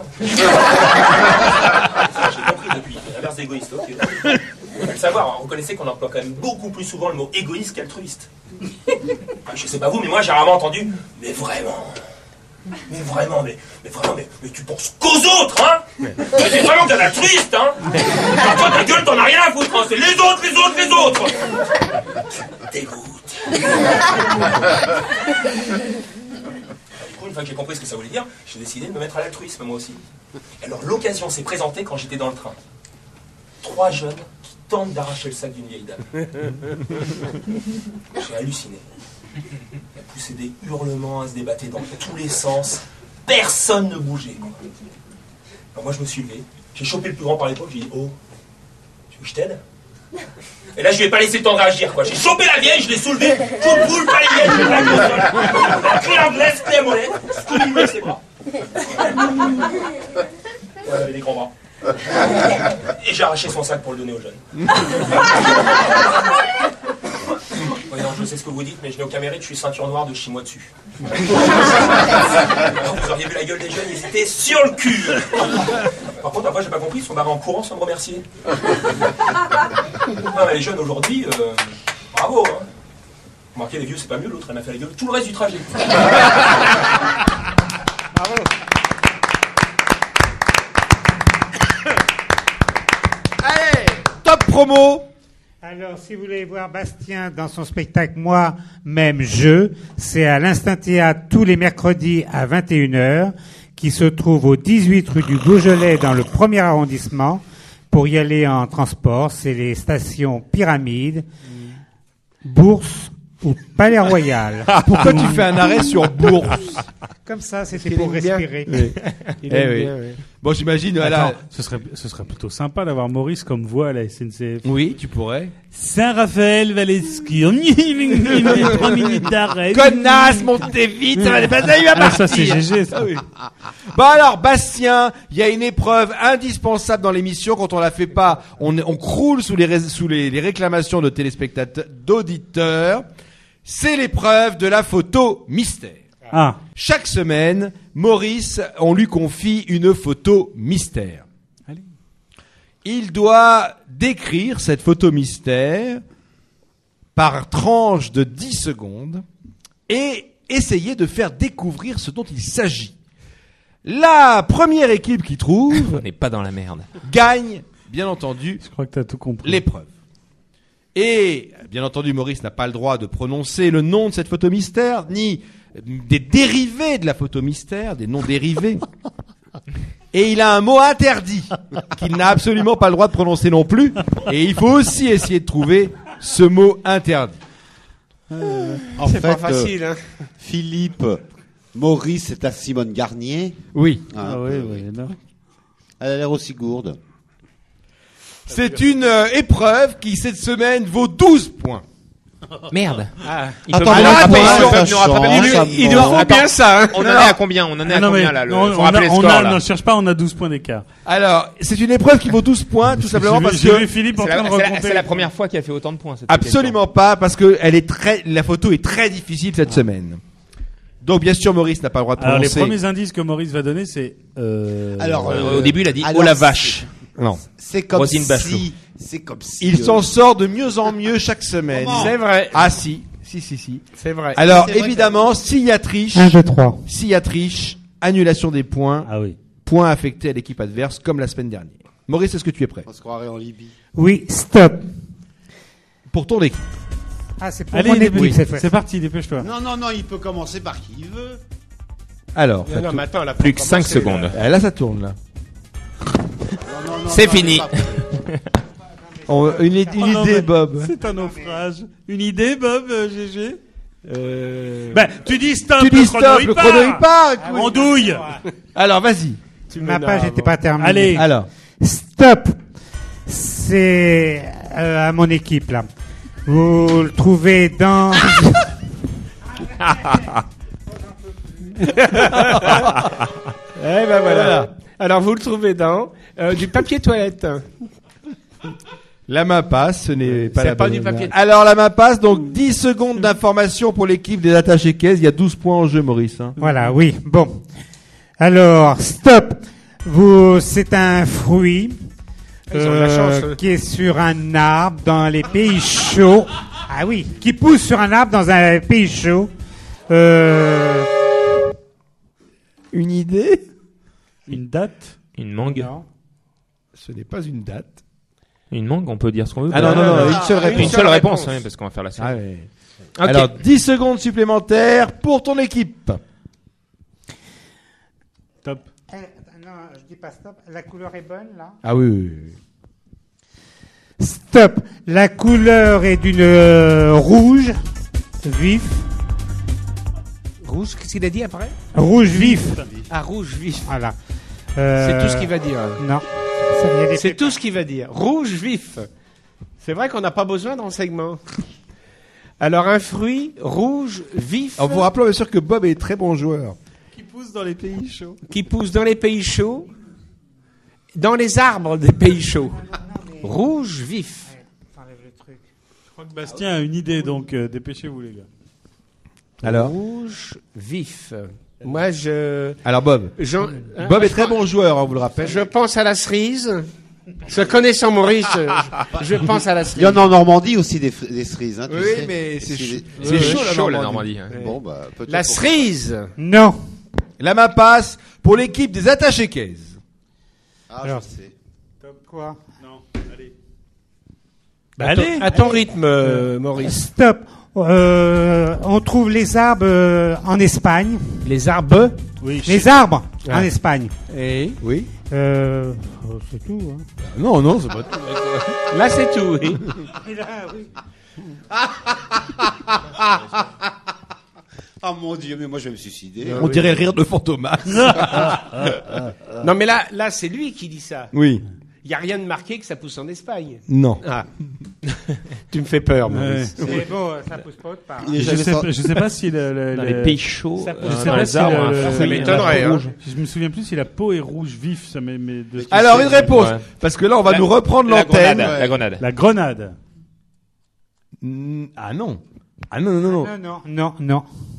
Ça, j'ai compris depuis. L'inverse d'égoïste, ok. Il faut le savoir, hein. Reconnaissez qu'on emploie quand même beaucoup plus souvent le mot égoïste qu'altruiste. Enfin, je sais pas vous, mais moi j'ai rarement entendu. Mais vraiment. Mais vraiment, mais, mais vraiment, mais, mais tu penses qu'aux autres, hein? Mais c'est vraiment qu'un altruiste, hein? Enfin, toi, ta gueule, t'en as rien à foutre, hein? C'est les autres, les autres, les autres! Dégoûte. Du coup, une fois que j'ai compris ce que ça voulait dire, j'ai décidé de me mettre à l'altruisme, moi aussi. Alors, l'occasion s'est présentée quand j'étais dans le train. Trois jeunes qui tentent d'arracher le sac d'une vieille dame. J'ai halluciné. Il a poussé des hurlements, elle se débattait dans tous les sens. Personne ne bougeait. Alors moi je me suis levé, j'ai chopé le plus grand par l'épaule, j'ai dit oh, tu veux que je t'aide? Et là je lui ai pas laissé le temps de réagir quoi. J'ai chopé la vieille, je l'ai soulevée, coup de boule, pas les vieilles, je l'ai plaqué au sol. La clé anglaise, clé à molette, Scooby avec ses bras. Elle avait des grands bras. Et j'ai arraché son sac pour le donner aux jeunes. Oui, non, je sais ce que vous dites, mais je n'ai aucun mérite, je suis ceinture noire de chinois dessus. Alors, vous auriez vu la gueule des jeunes, ils étaient sur le cul. Par contre, après, j'ai pas compris, ils sont barrés en courant sans me remercier. Non, mais les jeunes aujourd'hui, euh, bravo. Hein. Remarquez, les vieux, c'est pas mieux, l'autre, elle m'a fait la gueule tout le reste du trajet. Bravo. Allez, top promo. Alors, si vous voulez voir Bastien dans son spectacle Moi, même je, c'est à l'Instinct Théâtre tous les mercredis à vingt et une heures, qui se trouve au dix-huit rue du Beaujolais dans le premier arrondissement. Pour y aller en transport, c'est les stations Pyramide, Bourse ou Palais Royal. Ah, pourquoi tu fais un arrêt sur Bourse? Comme ça, c'était Il pour aime bien. respirer. Oui. Il Eh aime oui. bien, oui. Bon, j'imagine, Attends, voilà. ce serait, ce serait plutôt sympa d'avoir Maurice comme voix à la S N C F. Oui, tu pourrais. Saint-Raphaël Valescu. Trois minutes d'arrêt. Connasse, montez vite, ça va dépasser, il va Ah, partir. ça, c'est G G, ça. Ah oui. Bon alors, Bastien, il y a une épreuve indispensable dans l'émission. Quand on la fait pas, on, on croule sous les, rais- sous les, les réclamations de téléspectateurs, d'auditeurs. C'est l'épreuve de la photo mystère. Ah. Chaque semaine, Maurice, on lui confie une photo mystère. Allez. Il doit décrire cette photo mystère par tranche de dix secondes et essayer de faire découvrir ce dont il s'agit. La première équipe qui trouve On n'est pas dans la merde. gagne, bien entendu, Je crois que t'as tout compris. l'épreuve. Et, bien entendu, Maurice n'a pas le droit de prononcer le nom de cette photo mystère, ni des dérivés de la photo mystère, des noms dérivés. Et il a un mot interdit qu'il n'a absolument pas le droit de prononcer non plus. Et il faut aussi essayer de trouver ce mot interdit. En C'est fait, pas facile, euh, hein. Philippe, Maurice, c'est à Simone Garnier. Oui. Hein, Ah oui, euh, oui, non. Elle a l'air aussi gourde. C'est une euh, épreuve qui, cette semaine, vaut douze points. Merde. Ah. Ils Attends, peuvent mais nous là, rattraper, ça ils peuvent change, nous rattraper. ça Il- change. il doit faut bien ça, hein. On en est à combien On en est à Ah non, mais combien là le- on, Faut on rappeler a, le on score a, là. non, cherche pas, on a douze points d'écart. Alors, c'est une épreuve qui vaut douze points, tout simplement J'ai vu- parce j'ai vu que... Philippe en C'est train la, de c'est la- raconter. c'est la première fois qu'il a fait autant de points. Cette Absolument pas, parce que elle est très, la photo est très difficile cette semaine. Donc, bien sûr, Maurice n'a pas le droit de Alors, les prononcer. premiers indices que Maurice va donner, c'est, euh, Alors, question. euh, Au début, il a dit alors, oh la vache. Non. C'est comme Roselyne Bachelot. si, c'est comme si. Il euh, s'en sort de mieux en mieux chaque semaine. C'est vrai. Ah si, si, si, si. C'est vrai. Alors, C'est vrai évidemment, s'il y a triche, un, deux, trois. s'il y a triche, annulation des points, ah oui. points affectés à l'équipe adverse, comme la semaine dernière. Maurice, est-ce que tu es prêt? On se croirait en Libye. Oui, stop. Pour ton équipe. Ah, c'est pour Allez, mon dépêche- équipe cette fois. c'est parti, dépêche-toi. Non, non, non, il peut commencer par qui il veut. Alors, Non, ça non, tourne. mais attends, là, Plus faut que cinq commencer, secondes. là. Ah, là, ça tourne, là. Non, non, non, C'est non, fini. pas- On- une, une Oh non, idée, mais Bob. C'est un naufrage. Une idée, Bob, euh, G G? Euh... Ben, tu dis stop, Tu le dis chrono, stop, il le part. chrono, il part. écoute. En douille. Alors, vas-y. tu Ma m'énerves. page n'était pas terminée. Allez. Alors, Stop. C'est euh, à mon équipe là. Vous le trouvez dans. Eh ben voilà. Alors vous le trouvez dans euh, du papier toilette. la main passe, ce n'est pas C'est la pas bonne du papier. Alors, la main passe, donc dix secondes d'information pour l'équipe des attachés caisses. Il y a douze points en jeu, Maurice. hein. Voilà, oui. Bon. Alors, stop. Vous, c'est un fruit Ils ont de la chance, eux. qui est sur un arbre dans les pays chauds. Ah oui, qui pousse sur un arbre dans un pays chaud. Euh, Une idée? Une date? Une mangue. non. Ce n'est pas une date. Une mangue, on peut dire ce qu'on veut. Ah non, non, non, une seule Une réponse. seule réponse, ouais, parce qu'on va faire la suite. Ah ouais. Ok. Alors, dix secondes supplémentaires pour ton équipe. Top. Eh, non, je dis pas stop. La couleur est bonne là. Ah oui, oui, oui. Stop. La couleur est d'une euh, rouge vif. Rouge, qu'est-ce qu'il a dit après? Rouge vif. Ah, rouge vif. Voilà. C'est Euh, tout ce qu'il va dire. Non. Ça, il y a des C'est tout ce qu'il va dire. Rouge vif. C'est vrai qu'on n'a pas besoin d'enseignement. Alors un fruit rouge vif En vous rappelant bien sûr que Bob est très bon joueur. Qui pousse dans les pays chauds. qui pousse dans les pays chauds, dans les arbres des pays chauds. Rouge vif. Je crois que Bastien a une idée, donc euh, dépêchez-vous, les gars. Alors Rouge vif. Moi, je. Alors Bob. j'en- hein, Bob est je très pense- bon joueur, on vous le rappelle. Je pense à la cerise. Je connaissant Maurice, je, je pense à la Il y cerise. en a en Normandie aussi des, fr- des cerises. Hein, tu Oui, sais. mais c'est Si chaud- les- c'est Ouais, chaud, chaud, la la Normandie. Normandie. hein. Bon, bah, peut-être La pour- cerise. Non. La main passe pour l'équipe des attachés caisses. Ah, Alors. je sais. Quoi? Non, allez. Bah, à, ton, à ton rythme, euh, Maurice. Stop. Euh, on trouve les arbres euh, en Espagne. Les arbres. Oui, Les arbres Ah. en Espagne. Et oui. Euh, oh, c'est tout. Hein. Non, non, c'est pas tout. Là, c'est tout. Oui. Oh mon Dieu, mais moi je vais me suicider. On dirait le rire de Fantomas. Non, mais là, là, c'est lui qui dit ça. Oui. Il y a rien de marqué que ça pousse en Espagne. Non. Ah. Tu me fais peur, Maurice. C'est beau, ça pousse pas autre part. Je sais, pas- je sais pas si le, le, Dans le- les pays chauds, ça- euh, je sais dans pas les si arbres, le- hein. le- Ça la m'étonnerait, peau hein. rouge. Je me souviens plus si la peau est rouge vif, ça met, mais de- Alors une réponse, Ouais. parce que là on va La- nous reprendre la l'antenne. grenade, la grenade. La grenade. Mm, Ah non. Ah non, non, non, non. Non, non, non, non.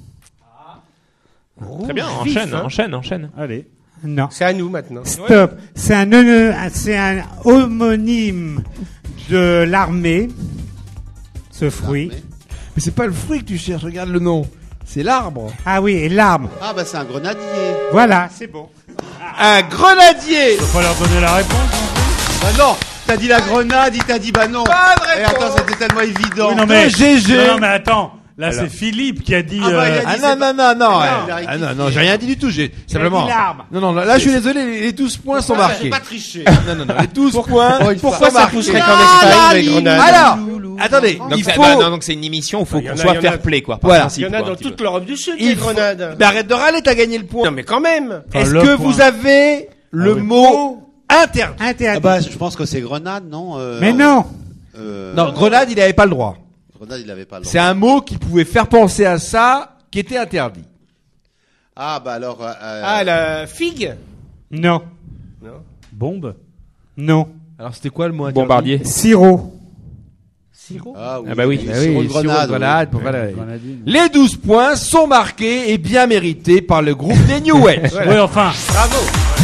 Très bien, vif, enchaîne, hein. enchaîne, enchaîne. Allez. Non. C'est à nous maintenant. Stop. C'est un, hono- c'est un homonyme de l'armée, ce fruit. Mais c'est pas le fruit que tu cherches, regarde le nom. C'est l'arbre. Ah oui, et l'arbre. Ah bah c'est un grenadier. Voilà, c'est bon. Un grenadier. Faut pas leur donner la réponse. Bah non, t'as dit la grenade, il t'a dit bah non. Pas de Et attends, c'était tellement évident. Oui, non, mais, G G. non, non, mais attends. Là, Alors. c'est Philippe qui a dit. Ah bah, il a euh, dit- Ah c'est non, pas- non, non, non, Non, ouais. il a Ah non, rectifié. non, j'ai rien dit du tout, j'ai simplement. dit l'arbre. Non, non, là, je suis désolé, les, les douze points sont Ah, marqués. j'ai pas triché. Non, non, non, les douze points Pourquoi sont ça marqués. pousserait qu'en Espagne, les grenades? Alors, attendez, Donc, il ça- faut... bah, non, donc c'est une émission où il faut Il y en qu'on a- soit il y en a- fair play, quoi. Par Voilà. principe, Il y en a quoi, un dans petit toute peu. l'Europe du Sud, il des faut- grenades. Mais arrête de râler, t'as gagné le point. Non, mais quand même. Enfin, Est-ce le que point. vous avez le oui. mot interdit? Interdit. Ah bah je pense que c'est grenade, non euh, Mais non. euh, Non, grenade, il avait pas le droit. Grenade, il avait pas le droit. C'est un mot qui pouvait faire penser à ça, qui était interdit. Ah bah alors. euh, euh, Ah, la figue. Non. Bombe. Non. Alors c'était quoi le mot interdit? Bombardier. Sirop. Ah, oui. Ah bah oui. Ah Sirop oui, de sirop de grenade. grenade oui. pour Valérie. Grenadine. Les douze points sont marqués et bien mérités par le groupe des New Wave. Oui, enfin. Bravo.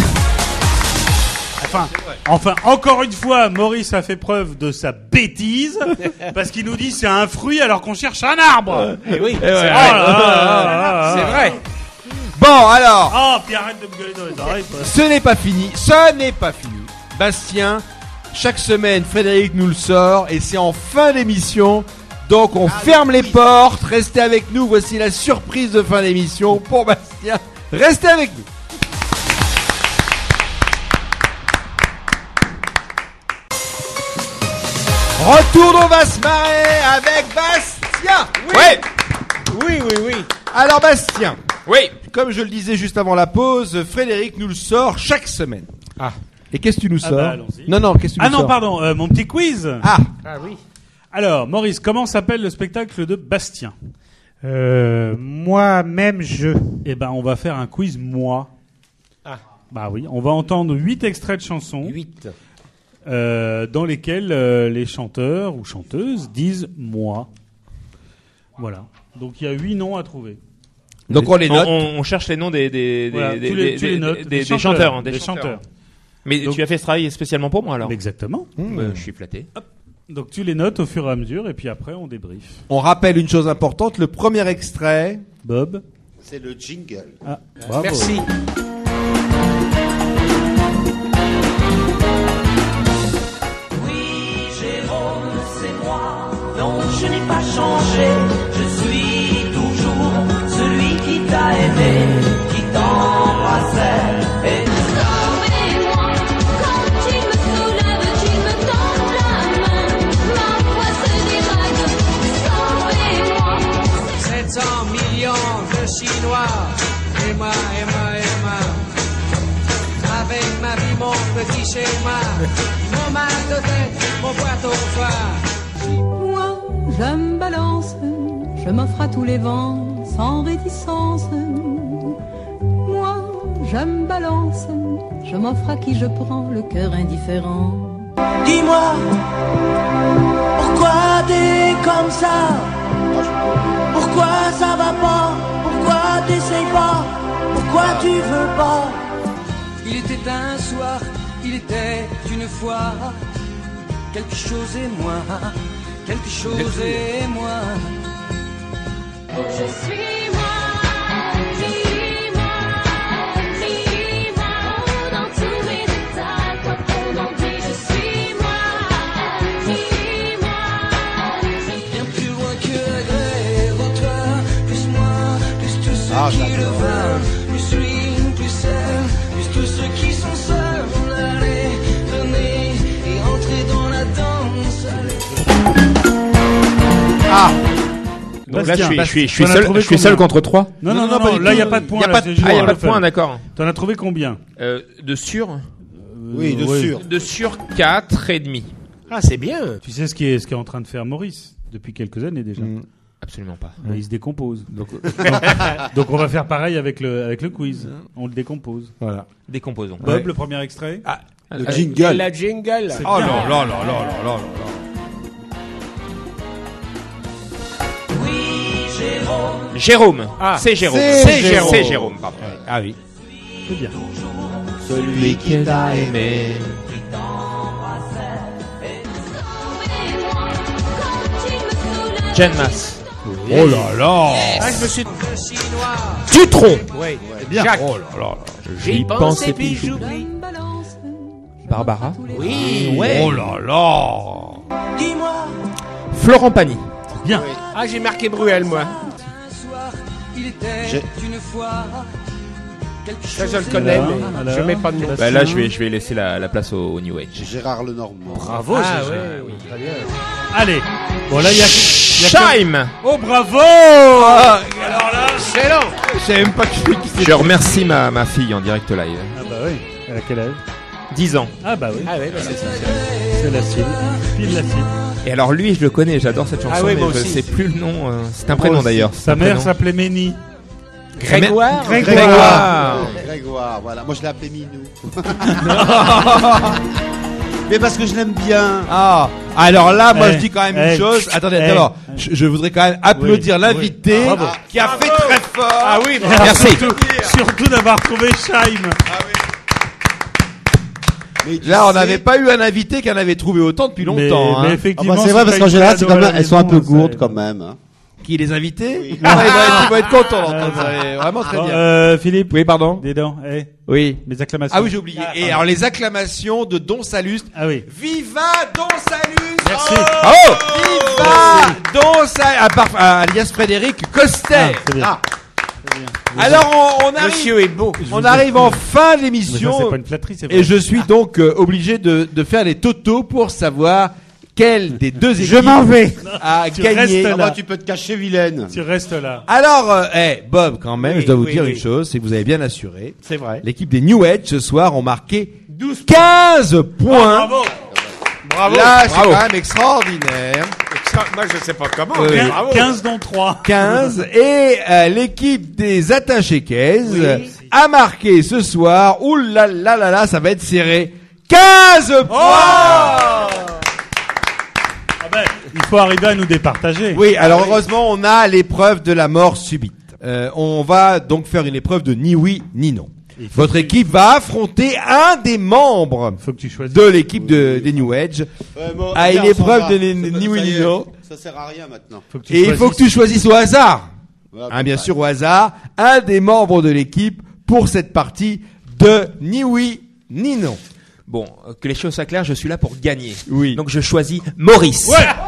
Enfin, enfin, encore une fois, Maurice a fait preuve de sa bêtise parce qu'il nous dit c'est un fruit alors qu'on cherche un arbre. Eh oui, Oh là là là là c'est là. vrai. Bon, alors, Oh, puis arrête de me gueuler dans les oreilles. quoi. ce n'est pas fini. Ce n'est pas fini. Bastien, chaque semaine, Frédéric nous le sort et c'est en fin d'émission. Donc on ferme les portes. Restez avec nous. Voici la surprise de fin d'émission pour Bastien. Restez avec nous. Retour on va se marrer avec Bastien. Oui. Oui, oui, oui. Alors Bastien, Oui. comme je le disais juste avant la pause, Frédéric nous le sort chaque semaine. Ah. Et qu'est-ce que tu nous Ah sors? bah, allons-y. Non, non, qu'est-ce que tu Ah nous non, sors? pardon, euh, mon petit quiz. Ah, Ah oui. Alors, Maurice, comment s'appelle le spectacle de Bastien? Euh, moi-même, je. Eh ben, on va faire un quiz moi. Ah. Bah oui, on va entendre huit extraits de chansons huit. euh, dans lesquels euh, les chanteurs ou chanteuses disent moi. Voilà. Donc il y a huit noms à trouver. donc on les On, note. on- on cherche les noms des des Voilà, des, tu les- des- tu les des- notes, des- des des chanteurs, chanteurs, hein, des des chanteurs. chanteurs. Mais Donc- tu as fait ce travail spécialement pour moi alors. Exactement. Bah, je suis flatté. Donc tu les notes au fur et à mesure et puis après on débrief. On rappelle une chose importante, le premier extrait. Bob. C'est le jingle. Ah, bravo. Merci. Oui, Jérôme, c'est moi. Non, je n'ai pas changé. Je suis toujours celui qui t'a aimé, qui t'embrassait. Et Sauvez-moi, quand tu me soulèves, tu me tends la main. Ma voix se dérague. Sauvez-moi. sept cents millions de Chinois. Emma, Emma, Emma. Avec ma vie, mon petit schéma. Mon mal de tête, mon boîte au phare. Moi, je me balance, je m'offre à tous les vents, sans réticence. Moi, je me balance, je m'offre à qui je prends le cœur indifférent. Dis-moi, pourquoi t'es comme ça? Pourquoi ça va pas? Pourquoi t'essayes pas? Pourquoi tu veux pas? Il était un soir, il était une fois. Quelque chose et moi, quelque chose et moi. Je suis moi, dis-moi, dis-moi, dans tous mes états, quoi qu'on en dise, je suis moi, dis-moi, Bien plus loin que la grève, toi, plus moi, plus tous ceux Ah, qui le j'adore. veulent, plus lui, plus elle, plus tous ceux qui sont seuls. Allez, venez et entrez dans la danse. Allez. Ah, Donc Là, je suis, je suis, je suis T'en as seul, trouvé je suis combien seul contre trois. Non, non, non, Non, non, non, pas du là, il tout. n'y a pas de point. Y a là, pas de- c'est juste ah, y a pour pas le de point, fun. d'accord. T'en as trouvé combien? Euh, de sur, Oui, de ouais. sûr. de sur quatre et demi. Ah, c'est bien. Tu sais ce qui est, ce qui est en train de faire Maurice depuis quelques années déjà. Mm. Absolument pas. Euh, Il se décompose. Donc, donc, donc on va faire pareil avec le, avec le quiz. On le décompose. Voilà. Décomposons. Bob, Ouais. le premier extrait. Ah, Le Euh, jingle. La jingle. C'est oh bien. là là là là là là là. Jérôme. Ah. C'est Jérôme. C'est C'est Jérôme. Jérôme. C'est Jérôme, pardon. Ah oui. C'est bien. Celui qui t'a aimé. Jeanne Masse. Oh là là. Ah, je me suis. Dutronc. Oui. Bien. Jacques. Oh là là là. J'y pense et puis j'oublie. Barbara. Oui. Ouais. Oh là là. Dis-moi, Florent Pagny. Bien. Ah, j'ai marqué Bruel, moi. un soir, il était J'ai- une fois quelque Ça, chose. je le connais, Alors, mais alors, je mets pas de nom. Bastien. Bah là, je vais, je vais laisser la, la place au, au New Age. Gérard Lenormand. Bravo. Ah, Gégé. ouais, oui, très bien. Allez. Bon là il y a. il y a que- Scheim. Oh bravo. Alors là. Excellent. Je savais même pas qui qui c'était. Je remercie ma, ma fille en direct live. Ah bah oui. Elle a quel âge? dix ans. Ah bah oui. Ah, ouais, bah, c'est ça. C'est la cible. Pile la cible. Et alors lui, je le connais, j'adore cette chanson, Ah oui, mais moi je aussi. sais plus le nom. euh, c'est un prénom Moi aussi. d'ailleurs. Sa mère s'appelait Ménie. Grégoire. Grégoire. Grégoire, voilà. Moi, je l'ai appelé Minou. Mais parce que je l'aime bien. Ah, alors là, moi Eh, je dis quand même eh, une chose. Attendez, eh, d'abord, je, je voudrais quand même applaudir Oui, l'invité oui. Bravo. qui a fait très fort. Ah oui, bah, Merci. Surtout, surtout d'avoir trouvé Scheim. Mais tu Là, on sais- n'avait pas eu un invité qui en avait trouvé autant depuis Mais, longtemps. mais hein. Ah effectivement, bah, c'est vrai, parce qu'en pas général, une c'est cadeau quand à même, la elles sont un maison, peu ça gourdes aide. quand même. hein. Qui les invités Oui. Ah, il, va être, il va être content d'entendre ça. et Vraiment très Bon, bien. euh, Philippe. Oui, pardon. Des dents. Eh, Oui. mes acclamations. Ah oui, j'ai oublié. Et alors les acclamations de Don Saluste. Ah oui. Viva Don Saluste. Merci. Oh, Viva Don Saluste. Alias Frédéric Coster. Ah, c'est bien. Alors on, on arrive. Monsieur est beau. On arrive en fin Mais ça, de l'émission. c'est pas une flatterie, c'est vrai. Et je suis donc euh, obligé de, de faire les totaux pour savoir quelle des deux équipes Je m'en vais. a Tu gagné. restes Ah là. bah, tu peux te cacher, vilaine. Tu restes là. Alors, euh, eh, Bob, quand même, Oui, je dois vous oui, dire oui. une chose, c'est que vous avez bien assuré. C'est vrai. L'équipe des New Edge ce soir ont marqué quinze points. Bravo. Bravo. Là, c'est Bravo. quand même extraordinaire. Moi, je sais pas comment. Oui. mais Quin- bravo. quinze dont trois. quinze. Et euh, l'équipe des attachés caisses Oui. a marqué ce soir. Ouh là là là là, ça va être serré. quinze points. Ah ben, il faut arriver à nous départager. Oui, alors heureusement, on a l'épreuve de la mort subite. Euh, on va donc faire une épreuve de ni oui ni non. Il faut Votre que- équipe va affronter un des membres Faut que tu choisisses. de l'équipe de, des New Edge Ouais, bon, à viens, une on s'en épreuve va. de Ça- ni ça oui y ni est, non. Ça sert à rien maintenant. Faut que tu Et il faut que tu choisisses au hasard, Ouais, hein, bien bah, sûr au hasard, un des membres de l'équipe pour cette partie de ni oui ni non. Bon, euh, que les choses soient claires, je suis là pour gagner. Oui. Donc je choisis Maurice.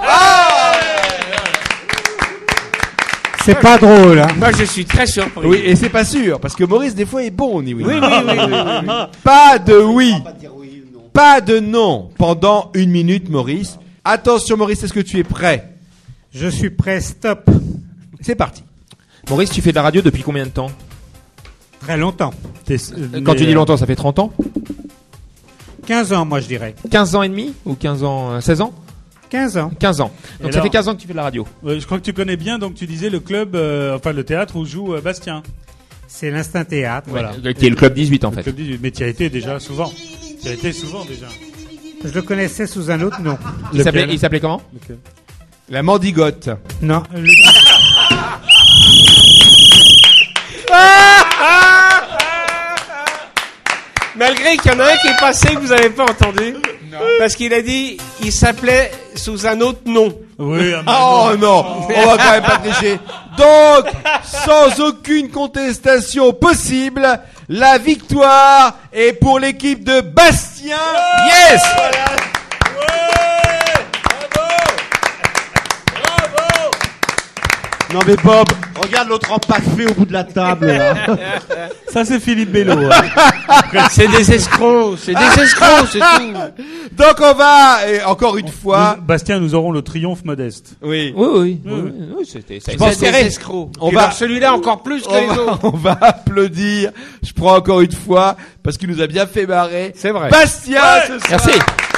C'est pas drôle, hein. Moi, je suis très surpris. Oui, et c'est pas sûr, parce que Maurice, des fois, est bon au ni oui. Oui, oui, oui, oui, oui. Pas de oui, pas dire oui ou non. pas de non pendant une minute, Maurice. Attention, Maurice, est-ce que tu es prêt? Je suis prêt, stop. C'est parti. Maurice, tu fais de la radio depuis combien de temps? Très longtemps. T'es- Quand mais, tu dis euh, longtemps, ça fait trente ans? quinze ans, moi, je dirais. quinze ans et demi? Ou quinze ans, euh, seize ans? quinze ans. quinze ans. Donc Et ça alors fait quinze ans que tu fais de la radio. ouais, je crois que tu connais bien, donc tu disais le club, euh, enfin le théâtre où joue euh, Bastien. C'est l'Instinct Théâtre. Voilà. Euh, Qui est le club dix-huit en Le fait. club dix-huit. Mais tu y as été déjà souvent. Tu y as été souvent déjà. Je le connaissais sous un autre nom. Il s'appelait, Lequel il s'appelait comment? Lequel La mendigote. Non, le- Malgré qu'il y en a un qui est passé que vous avez pas entendu. Parce qu'il a dit, il s'appelait sous un autre nom. Oui, ah, bah, Oh non, on va quand même pas tricher. Donc, sans aucune contestation possible, la victoire est pour l'équipe de Bastien. Yes. Non mais Bob, regarde l'autre empafé au bout de la table là. Ça c'est Philippe Bello. Hein. C'est des escrocs, c'est des escrocs, c'est tout. Donc on va, et encore une fois... Nous- Bastien, nous aurons le triomphe modeste. Oui. Oui, oui. Oui, oui, oui. oui, oui, c'était, ça a Je été pense C'est qu'on- des escrocs. on Et va- alors celui-là encore plus que On les va, autres. on va applaudir. Je prends encore une fois parce qu'il nous a bien fait marrer. C'est vrai. Bastien, ce soir. Merci.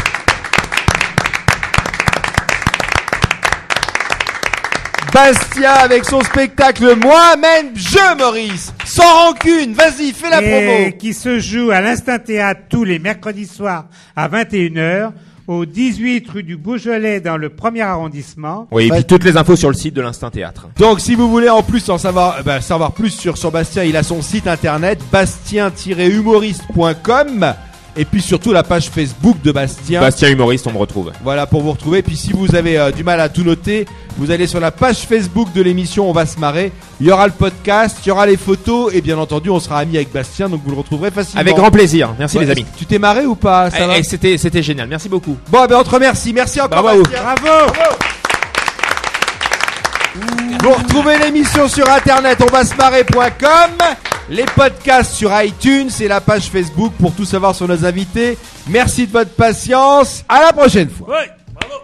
Bastien avec son spectacle Moi-même je Maurice. Sans rancune. Vas-y, fais la Et promo. qui se joue à l'Instinct Théâtre tous les mercredis soirs à vingt et une heures au dix-huit rue du Beaujolais dans le premier arrondissement. Oui, et puis toutes les infos sur le site de l'Instinct Théâtre. Donc si vous voulez en plus en savoir, bah, savoir plus sur, sur Bastien, il a son site internet bastien tiret humoriste point com et puis surtout la page Facebook de Bastien. Bastien humoriste, on me retrouve. Voilà pour vous retrouver. Puis si vous avez euh, du mal à tout noter, vous allez sur la page Facebook de l'émission On va se marrer. Il y aura le podcast, il y aura les photos et bien entendu on sera amis avec Bastien, donc vous le retrouverez facilement. Avec grand plaisir. Merci Ouais, les amis. Tu t'es marré ou pas? Ça Eh, va eh, c'était, c'était génial. Merci beaucoup. Bon, ben on te remercie. Merci encore. Bravo à vous. Bastien. Bravo. Vous retrouvez l'émission sur internet on va se marrer point com, les podcasts sur iTunes et la page Facebook pour tout savoir sur nos invités. Merci de votre patience. À la prochaine fois. Ouais, bravo.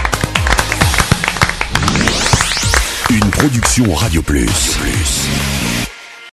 Une production Radio Plus. Plus.